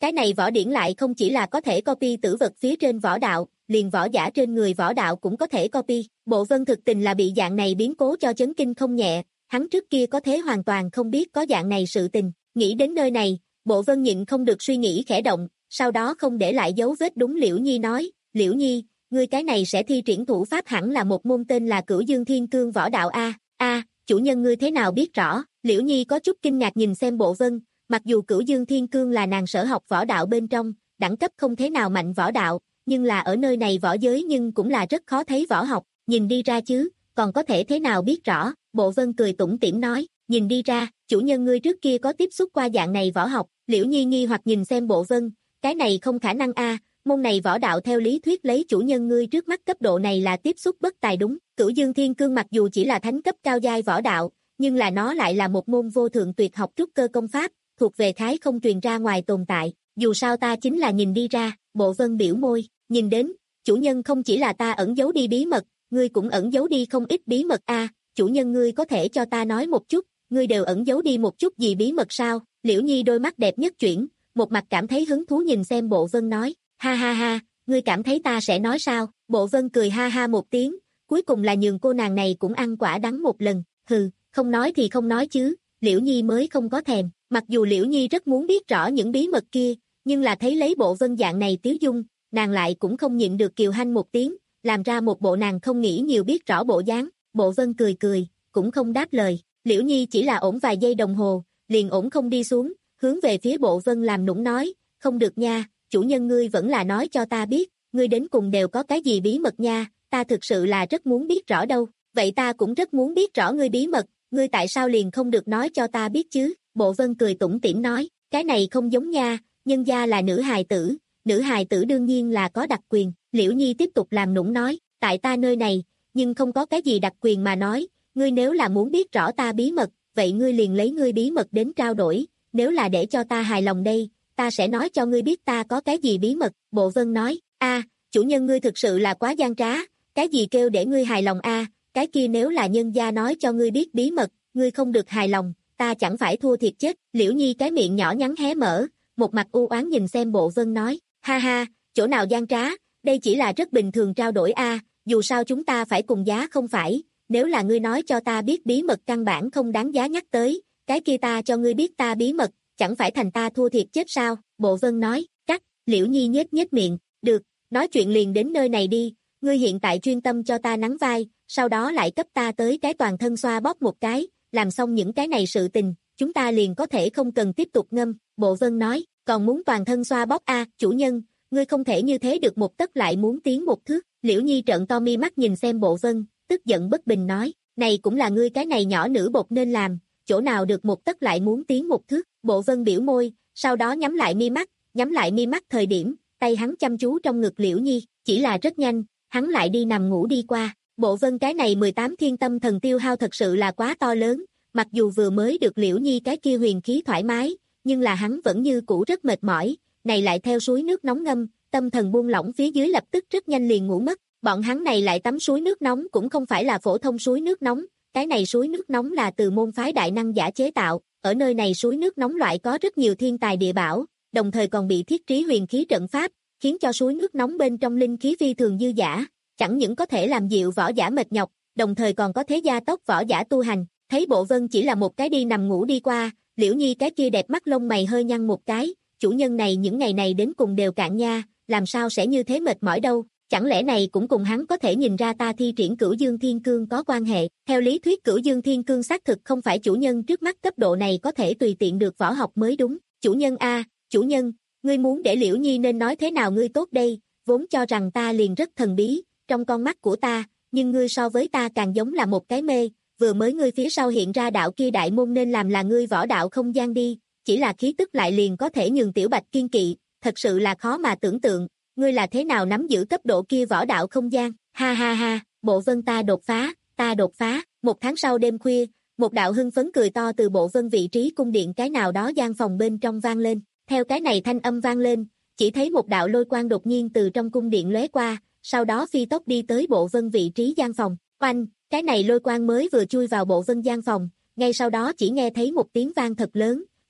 Cái này võ điển lại không chỉ là có thể copy tử vật phía trên võ đạo, liền võ giả trên người võ đạo cũng có thể copy. Bộ Vân thực tình là bị dạng này biến cố cho chấn kinh không nhẹ, hắn trước kia có thế hoàn toàn không biết có dạng này sự tình. Nghĩ đến nơi này, Bộ Vân nhịn không được suy nghĩ khẽ động, sau đó không để lại dấu vết đúng Liễu Nhi nói, Liễu Nhi, ngươi cái này sẽ thi triển thủ pháp hẳn là một môn tên là Cửu Dương Thiên Cương võ đạo a. A, chủ nhân ngươi thế nào biết rõ? Liễu Nhi có chút kinh ngạc nhìn xem Bộ Vân, mặc dù Cửu Dương Thiên Cương là nàng sở học võ đạo bên trong, đẳng cấp không thế nào mạnh võ đạo, nhưng là ở nơi này võ giới nhưng cũng là rất khó thấy võ học, nhìn đi ra chứ, còn có thể thế nào biết rõ? Bộ Vân cười tủm tỉm nói, nhìn đi ra, chủ nhân ngươi trước kia có tiếp xúc qua dạng này võ học. Liễu Nhi nghi hoặc nhìn xem Bộ Vân, cái này không khả năng a, môn này võ đạo theo lý thuyết lấy chủ nhân ngươi trước mắt cấp độ này là tiếp xúc bất tài đúng. Cửu Dương Thiên Cương mặc dù chỉ là thánh cấp cao giai võ đạo, nhưng là nó lại là một môn vô thượng tuyệt học trúc cơ công pháp, thuộc về khái không truyền ra ngoài tồn tại, dù sao ta chính là nhìn đi ra. Bộ Vân biểu môi, nhìn đến, chủ nhân không chỉ là ta ẩn giấu đi bí mật, ngươi cũng ẩn giấu đi không ít bí mật a, chủ nhân ngươi có thể cho ta nói một chút, ngươi đều ẩn giấu đi một chút gì bí mật sao? Liễu Nhi đôi mắt đẹp nhất chuyển, một mặt cảm thấy hứng thú nhìn xem Bộ Vân nói, ha ha ha, ngươi cảm thấy ta sẽ nói sao? Bộ Vân cười ha ha một tiếng, cuối cùng là nhường cô nàng này cũng ăn quả đắng một lần, hừ, không nói thì không nói chứ, Liễu Nhi mới không có thèm, mặc dù Liễu Nhi rất muốn biết rõ những bí mật kia, nhưng là thấy lấy Bộ Vân dạng này tiếu dung, nàng lại cũng không nhịn được kiều hanh một tiếng, làm ra một bộ nàng không nghĩ nhiều biết rõ bộ dáng. Bộ Vân cười cười, cũng không đáp lời, Liễu Nhi chỉ là ổn vài giây đồng hồ, liền ổn không đi xuống, hướng về phía Bộ Vân làm nũng nói, không được nha, chủ nhân ngươi vẫn là nói cho ta biết, ngươi đến cùng đều có cái gì bí mật nha, ta thực sự là rất muốn biết rõ đâu, vậy ta cũng rất muốn biết rõ ngươi bí mật, ngươi tại sao liền không được nói cho ta biết chứ? Bộ Vân cười tủm tỉm nói, cái này không giống nha, nhân gia là nữ hài tử, nữ hài tử đương nhiên là có đặc quyền. Liễu Nhi tiếp tục làm nũng nói, tại ta nơi này, nhưng không có cái gì đặc quyền mà nói, ngươi nếu là muốn biết rõ ta bí mật, vậy ngươi liền lấy ngươi bí mật đến trao đổi, nếu là để cho ta hài lòng đây, ta sẽ nói cho ngươi biết ta có cái gì bí mật. Bộ Vân nói, a, chủ nhân ngươi thực sự là quá gian trá, cái gì kêu để ngươi hài lòng a, cái kia nếu là nhân gia nói cho ngươi biết bí mật, ngươi không được hài lòng, ta chẳng phải thua thiệt chết. Liễu Nhi cái miệng nhỏ nhắn hé mở, một mặt u oán nhìn xem Bộ Vân nói, ha ha, chỗ nào gian trá, đây chỉ là rất bình thường trao đổi a, dù sao chúng ta phải cùng giá không phải, nếu là ngươi nói cho ta biết bí mật căn bản không đáng giá nhắc tới, cái kia ta cho ngươi biết ta bí mật, chẳng phải thành ta thua thiệt chết sao? Bộ Vân nói, cắt. Liễu Nhi nhếch nhếch miệng, được, nói chuyện liền đến nơi này đi, ngươi hiện tại chuyên tâm cho ta nắng vai, sau đó lại cấp ta tới cái toàn thân xoa bóp một cái, làm xong những cái này sự tình, chúng ta liền có thể không cần tiếp tục ngâm. Bộ Vân nói, còn muốn toàn thân xoa bóp a, chủ nhân, ngươi không thể như thế được một tấc lại muốn tiến một thước. Liễu Nhi trợn to mi mắt nhìn xem Bộ Vân, tức giận bất bình nói, này cũng là ngươi cái này nhỏ nữ bột nên làm, chỗ nào được một tấc lại muốn tiến một thước. Bộ Vân biểu môi, sau đó nhắm lại mi mắt, nhắm lại mi mắt thời điểm, tay hắn chăm chú trong ngực Liễu Nhi, chỉ là rất nhanh, hắn lại đi nằm ngủ đi qua. Bộ Vân cái này mười tám thiên tâm thần tiêu hao thật sự là quá to lớn, mặc dù vừa mới được Liễu Nhi cái kia huyền khí thoải mái, nhưng là hắn vẫn như cũ rất mệt mỏi, này lại theo suối nước nóng ngâm, tâm thần buông lỏng phía dưới lập tức rất nhanh liền ngủ mất. Bọn hắn này lại tắm suối nước nóng cũng không phải là phổ thông suối nước nóng, cái này suối nước nóng là từ môn phái đại năng giả chế tạo, ở nơi này suối nước nóng loại có rất nhiều thiên tài địa bảo, đồng thời còn bị thiết trí huyền khí trận pháp, khiến cho suối nước nóng bên trong linh khí phi thường dư dả, chẳng những có thể làm dịu võ giả mệt nhọc, đồng thời còn có thể gia tốc võ giả tu hành. Thấy Bộ Vân chỉ là một cái đi nằm ngủ đi qua, Liễu Nhi cái kia đẹp mắt lông mày hơi nhăn một cái, chủ nhân này những ngày này đến cùng đều cạn nha, làm sao sẽ như thế mệt mỏi đâu, chẳng lẽ này cũng cùng hắn có thể nhìn ra ta thi triển Cửu Dương Thiên Cương có quan hệ. Theo lý thuyết Cửu Dương Thiên Cương xác thực không phải chủ nhân trước mắt cấp độ này có thể tùy tiện được võ học mới đúng. Chủ nhân a, chủ nhân, ngươi muốn để Liễu Nhi nên nói thế nào ngươi tốt đây, vốn cho rằng ta liền rất thần bí, trong con mắt của ta, nhưng ngươi so với ta càng giống là một cái mê, vừa mới ngươi phía sau hiện ra đạo kia đại môn nên làm là ngươi võ đạo không gian đi, chỉ là khí tức lại liền có thể nhường Tiểu Bạch kiên kỵ, thật sự là khó mà tưởng tượng, ngươi là thế nào nắm giữ cấp độ kia võ đạo không gian, ha ha ha. Bộ Vân ta đột phá, ta đột phá. Một tháng sau đêm khuya, một đạo hưng phấn cười to từ Bộ Vân vị trí cung điện cái nào đó gian phòng bên trong vang lên, theo cái này thanh âm vang lên, chỉ thấy một đạo lôi quang đột nhiên từ trong cung điện lóe qua, sau đó phi tốc đi tới Bộ Vân vị trí gian phòng. Oanh, cái này lôi quang mới vừa chui vào Bộ Vân gian phòng, ngay sau đó chỉ nghe thấy một tiếng vang thật lớn,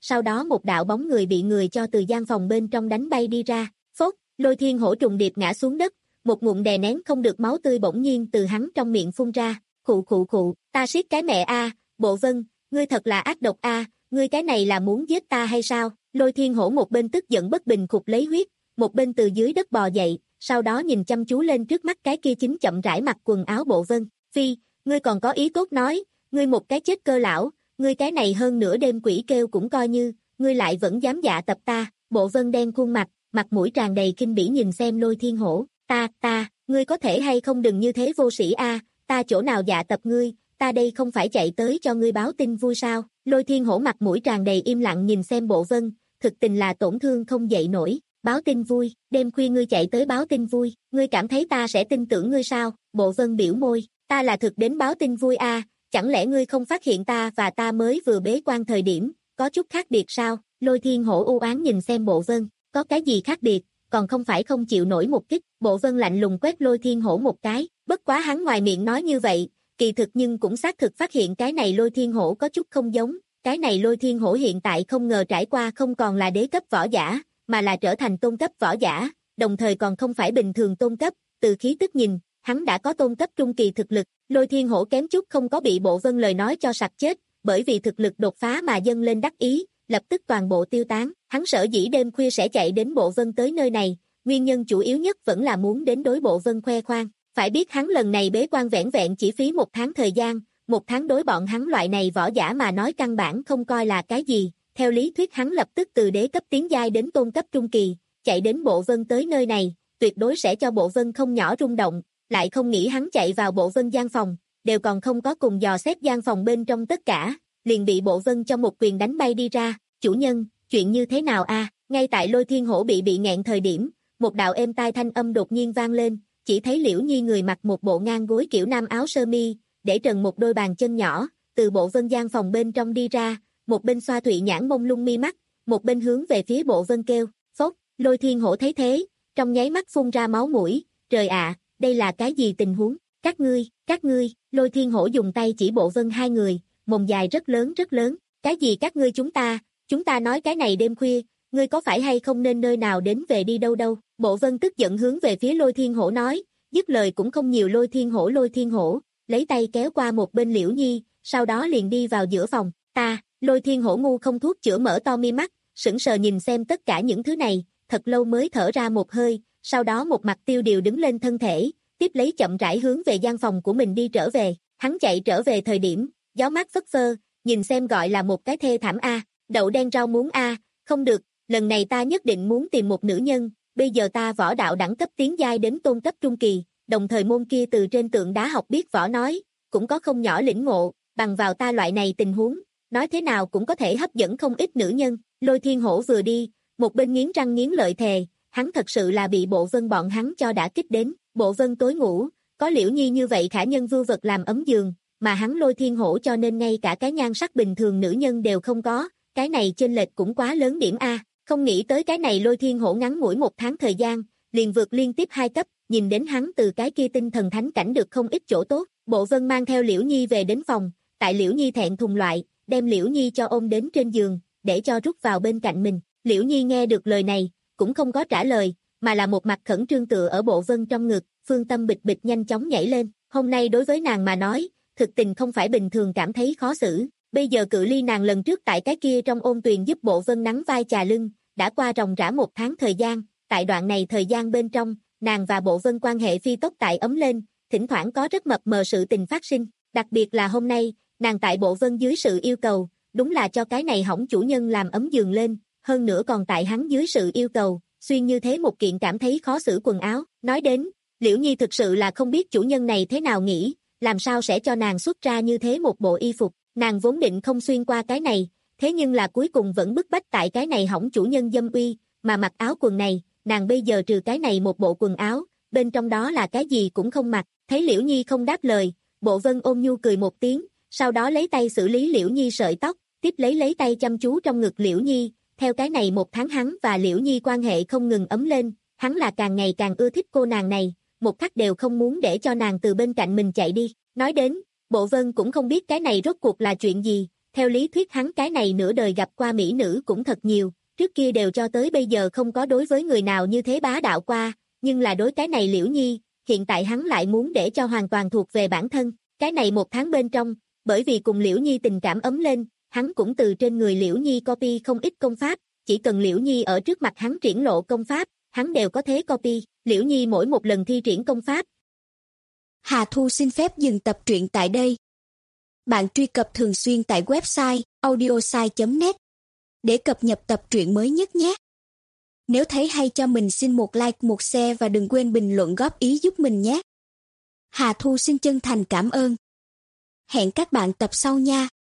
sau đó một đạo bóng người bị người cho từ gian phòng bên trong đánh bay đi ra. Phốt, Lôi Thiên Hổ trùng điệp ngã xuống đất, một ngụm đè nén không được máu tươi bỗng nhiên từ hắn trong miệng phun ra. Khụ khụ khụ, ta siết cái mẹ a, Bộ Vân, ngươi thật là ác độc a, ngươi cái này là muốn giết ta hay sao? Lôi Thiên Hổ một bên tức giận bất bình khục lấy huyết, một bên từ dưới đất bò dậy, sau đó nhìn chăm chú lên trước mắt cái kia chính chậm rãi mặc quần áo Bộ Vân. Phi, ngươi còn có ý tốt nói, ngươi một cái chết cơ lão, ngươi cái này hơn nửa đêm quỷ kêu cũng coi như, ngươi lại vẫn dám dạ tập ta. Bộ Vân đen khuôn mặt, mặt mũi tràn đầy kinh bỉ nhìn xem Lôi Thiên Hổ. Ta, ta, ngươi có thể hay không đừng như thế vô sĩ a, ta chỗ nào dạ tập ngươi, ta đây không phải chạy tới cho ngươi báo tin vui sao? Lôi Thiên Hổ mặt mũi tràn đầy im lặng nhìn xem Bộ Vân, thực tình là tổn thương không dậy nổi. Báo tin vui, đêm khuya ngươi chạy tới báo tin vui, ngươi cảm thấy ta sẽ tin tưởng ngươi sao? Bộ Vân biểu môi, ta là thực đến báo tin vui a, chẳng lẽ ngươi không phát hiện ta và ta mới vừa bế quan thời điểm, có chút khác biệt sao? Lôi Thiên Hổ u oán nhìn xem Bộ Vân, có cái gì khác biệt, còn không phải không chịu nổi một kích. Bộ Vân lạnh lùng quét Lôi Thiên Hổ một cái, bất quá hắn ngoài miệng nói như vậy, kỳ thực nhưng cũng xác thực phát hiện cái này Lôi Thiên Hổ có chút không giống. Cái này Lôi Thiên Hổ hiện tại không ngờ trải qua không còn là đế cấp võ giả, mà là trở thành tôn cấp võ giả, đồng thời còn không phải bình thường tôn cấp, từ khí tức nhìn, hắn đã có tôn cấp trung kỳ thực lực. Lôi Thiên Hổ kém chút không có bị Bộ Vân lời nói cho sặc chết, bởi vì thực lực đột phá mà dâng lên đắc ý, lập tức toàn bộ tiêu tán. Hắn sở dĩ đêm khuya sẽ chạy đến Bộ Vân tới nơi này, nguyên nhân chủ yếu nhất vẫn là muốn đến đối Bộ Vân khoe khoang. Phải biết hắn lần này bế quan vẻn vẹn chỉ phí một tháng thời gian, một tháng đối bọn hắn loại này võ giả mà nói căn bản không coi là cái gì. Theo lý thuyết hắn lập tức từ đế cấp tiến giai đến tôn cấp trung kỳ, chạy đến Bộ Vân tới nơi này, tuyệt đối sẽ cho Bộ Vân không nhỏ rung động, lại không nghĩ hắn chạy vào Bộ Vân gian phòng, đều còn không có cùng dò xét gian phòng bên trong tất cả, liền bị Bộ Vân cho một quyền đánh bay đi ra. Chủ nhân, chuyện như thế nào a? Ngay tại Lôi Thiên Hổ bị bị nghẹn thời điểm, một đạo êm tai thanh âm đột nhiên vang lên, chỉ thấy Liễu Nhi người mặc một bộ ngang gối kiểu nam áo sơ mi, để trần một đôi bàn chân nhỏ, từ Bộ Vân gian phòng bên trong đi ra, một bên xoa thụy nhãn mông lung mi mắt, một bên hướng về phía Bộ Vân kêu. Phốc. Lôi Thiên Hổ thấy thế, trong nháy mắt phun ra máu mũi. Trời ạ, đây là cái gì tình huống? Các ngươi, các ngươi, Lôi Thiên Hổ dùng tay chỉ Bộ Vân hai người, mồm dài rất lớn rất lớn. Cái gì các ngươi? Chúng ta, chúng ta nói cái này đêm khuya, ngươi có phải hay không nên nơi nào đến về đi đâu đâu? Bộ Vân tức giận hướng về phía Lôi Thiên Hổ nói, dứt lời cũng không nhiều. Lôi Thiên Hổ Lôi Thiên Hổ, lấy tay kéo qua một bên Liễu Nhi, sau đó liền đi vào giữa phòng. Ta, Lôi Thiên Hổ ngu không thuốc chữa mở to mi mắt, sững sờ nhìn xem tất cả những thứ này, thật lâu mới thở ra một hơi, sau đó một mặt tiêu điều đứng lên thân thể, tiếp lấy chậm rãi hướng về gian phòng của mình đi trở về. Hắn chạy trở về thời điểm, gió mát phất phơ, nhìn xem gọi là một cái thê thảm a, đậu đen rau muống a, không được, lần này ta nhất định muốn tìm một nữ nhân, bây giờ ta võ đạo đẳng cấp tiến giai đến tôn cấp trung kỳ, đồng thời môn kia từ trên tượng đá học biết võ nói, cũng có không nhỏ lĩnh ngộ, bằng vào ta loại này tình huống, nói thế nào cũng có thể hấp dẫn không ít nữ nhân. Lôi Thiên Hổ vừa đi, một bên nghiến răng nghiến lợi thề, hắn thật sự là bị Bộ Vân bọn hắn cho đã kích đến. Bộ Vân tối ngủ, có Liễu Nhi như vậy khả nhân vưu vật làm ấm giường, mà hắn Lôi Thiên Hổ cho nên ngay cả cái nhan sắc bình thường nữ nhân đều không có, cái này chênh lệch cũng quá lớn điểm a. Không nghĩ tới cái này Lôi Thiên Hổ ngắn ngủi một tháng thời gian, liền vượt liên tiếp hai cấp, nhìn đến hắn từ cái kia tinh thần thánh cảnh được không ít chỗ tốt. Bộ Vân mang theo Liễu Nhi về đến phòng, tại Liễu Nhi thẹn thùng loại, đem Liễu Nhi cho ôm đến trên giường, để cho rút vào bên cạnh mình. Liễu Nhi nghe được lời này, cũng không có trả lời, mà là một mặt khẩn trương tựa ở Bộ Vân trong ngực, phương tâm bịch bịch nhanh chóng nhảy lên. Hôm nay đối với nàng mà nói, thực tình không phải bình thường cảm thấy khó xử. Bây giờ cự ly nàng lần trước tại cái kia trong ôn tuyền giúp Bộ Vân nắng vai chà lưng, đã qua ròng rã một tháng thời gian. Tại đoạn này thời gian bên trong, nàng và Bộ Vân quan hệ phi tốc tại ấm lên, thỉnh thoảng có rất mập mờ sự tình phát sinh. Đặc biệt là hôm nay, nàng tại Bộ Vân dưới sự yêu cầu, đúng là cho cái này hỏng chủ nhân làm ấm giường lên, hơn nữa còn tại hắn dưới sự yêu cầu, xuyên như thế một kiện cảm thấy khó xử quần áo. Nói đến, Liễu Nhi thực sự là không biết chủ nhân này thế nào nghĩ, làm sao sẽ cho nàng xuất ra như thế một bộ y phục. Nàng vốn định không xuyên qua cái này, thế nhưng là cuối cùng vẫn bức bách tại cái này hỏng chủ nhân dâm uy, mà mặc áo quần này, nàng bây giờ trừ cái này một bộ quần áo, bên trong đó là cái gì cũng không mặc. Thấy Liễu Nhi không đáp lời, Bộ Vân ôm nhu cười một tiếng, sau đó lấy tay xử lý Liễu Nhi sợi tóc, tiếp lấy lấy tay chăm chú trong ngực Liễu Nhi. Theo cái này một tháng hắn và Liễu Nhi quan hệ không ngừng ấm lên, hắn là càng ngày càng ưa thích cô nàng này, một khắc đều không muốn để cho nàng từ bên cạnh mình chạy đi. Nói đến, Bộ Vân cũng không biết cái này rốt cuộc là chuyện gì, theo lý thuyết hắn cái này nửa đời gặp qua mỹ nữ cũng thật nhiều, trước kia đều cho tới bây giờ không có đối với người nào như thế bá đạo qua, nhưng là đối cái này Liễu Nhi, hiện tại hắn lại muốn để cho hoàn toàn thuộc về bản thân, cái này một tháng bên trong, bởi vì cùng Liễu Nhi tình cảm ấm lên, hắn cũng từ trên người Liễu Nhi copy không ít công pháp, chỉ cần Liễu Nhi ở trước mặt hắn triển lộ công pháp, hắn đều có thế copy, Liễu Nhi mỗi một lần thi triển công pháp. Hà Thu xin phép dừng tập truyện tại đây. Bạn truy cập thường xuyên tại website audiosai chấm net để cập nhật tập truyện mới nhất nhé. Nếu thấy hay cho mình xin một like, một share và đừng quên bình luận góp ý giúp mình nhé. Hà Thu xin chân thành cảm ơn. Hẹn các bạn tập sau nha.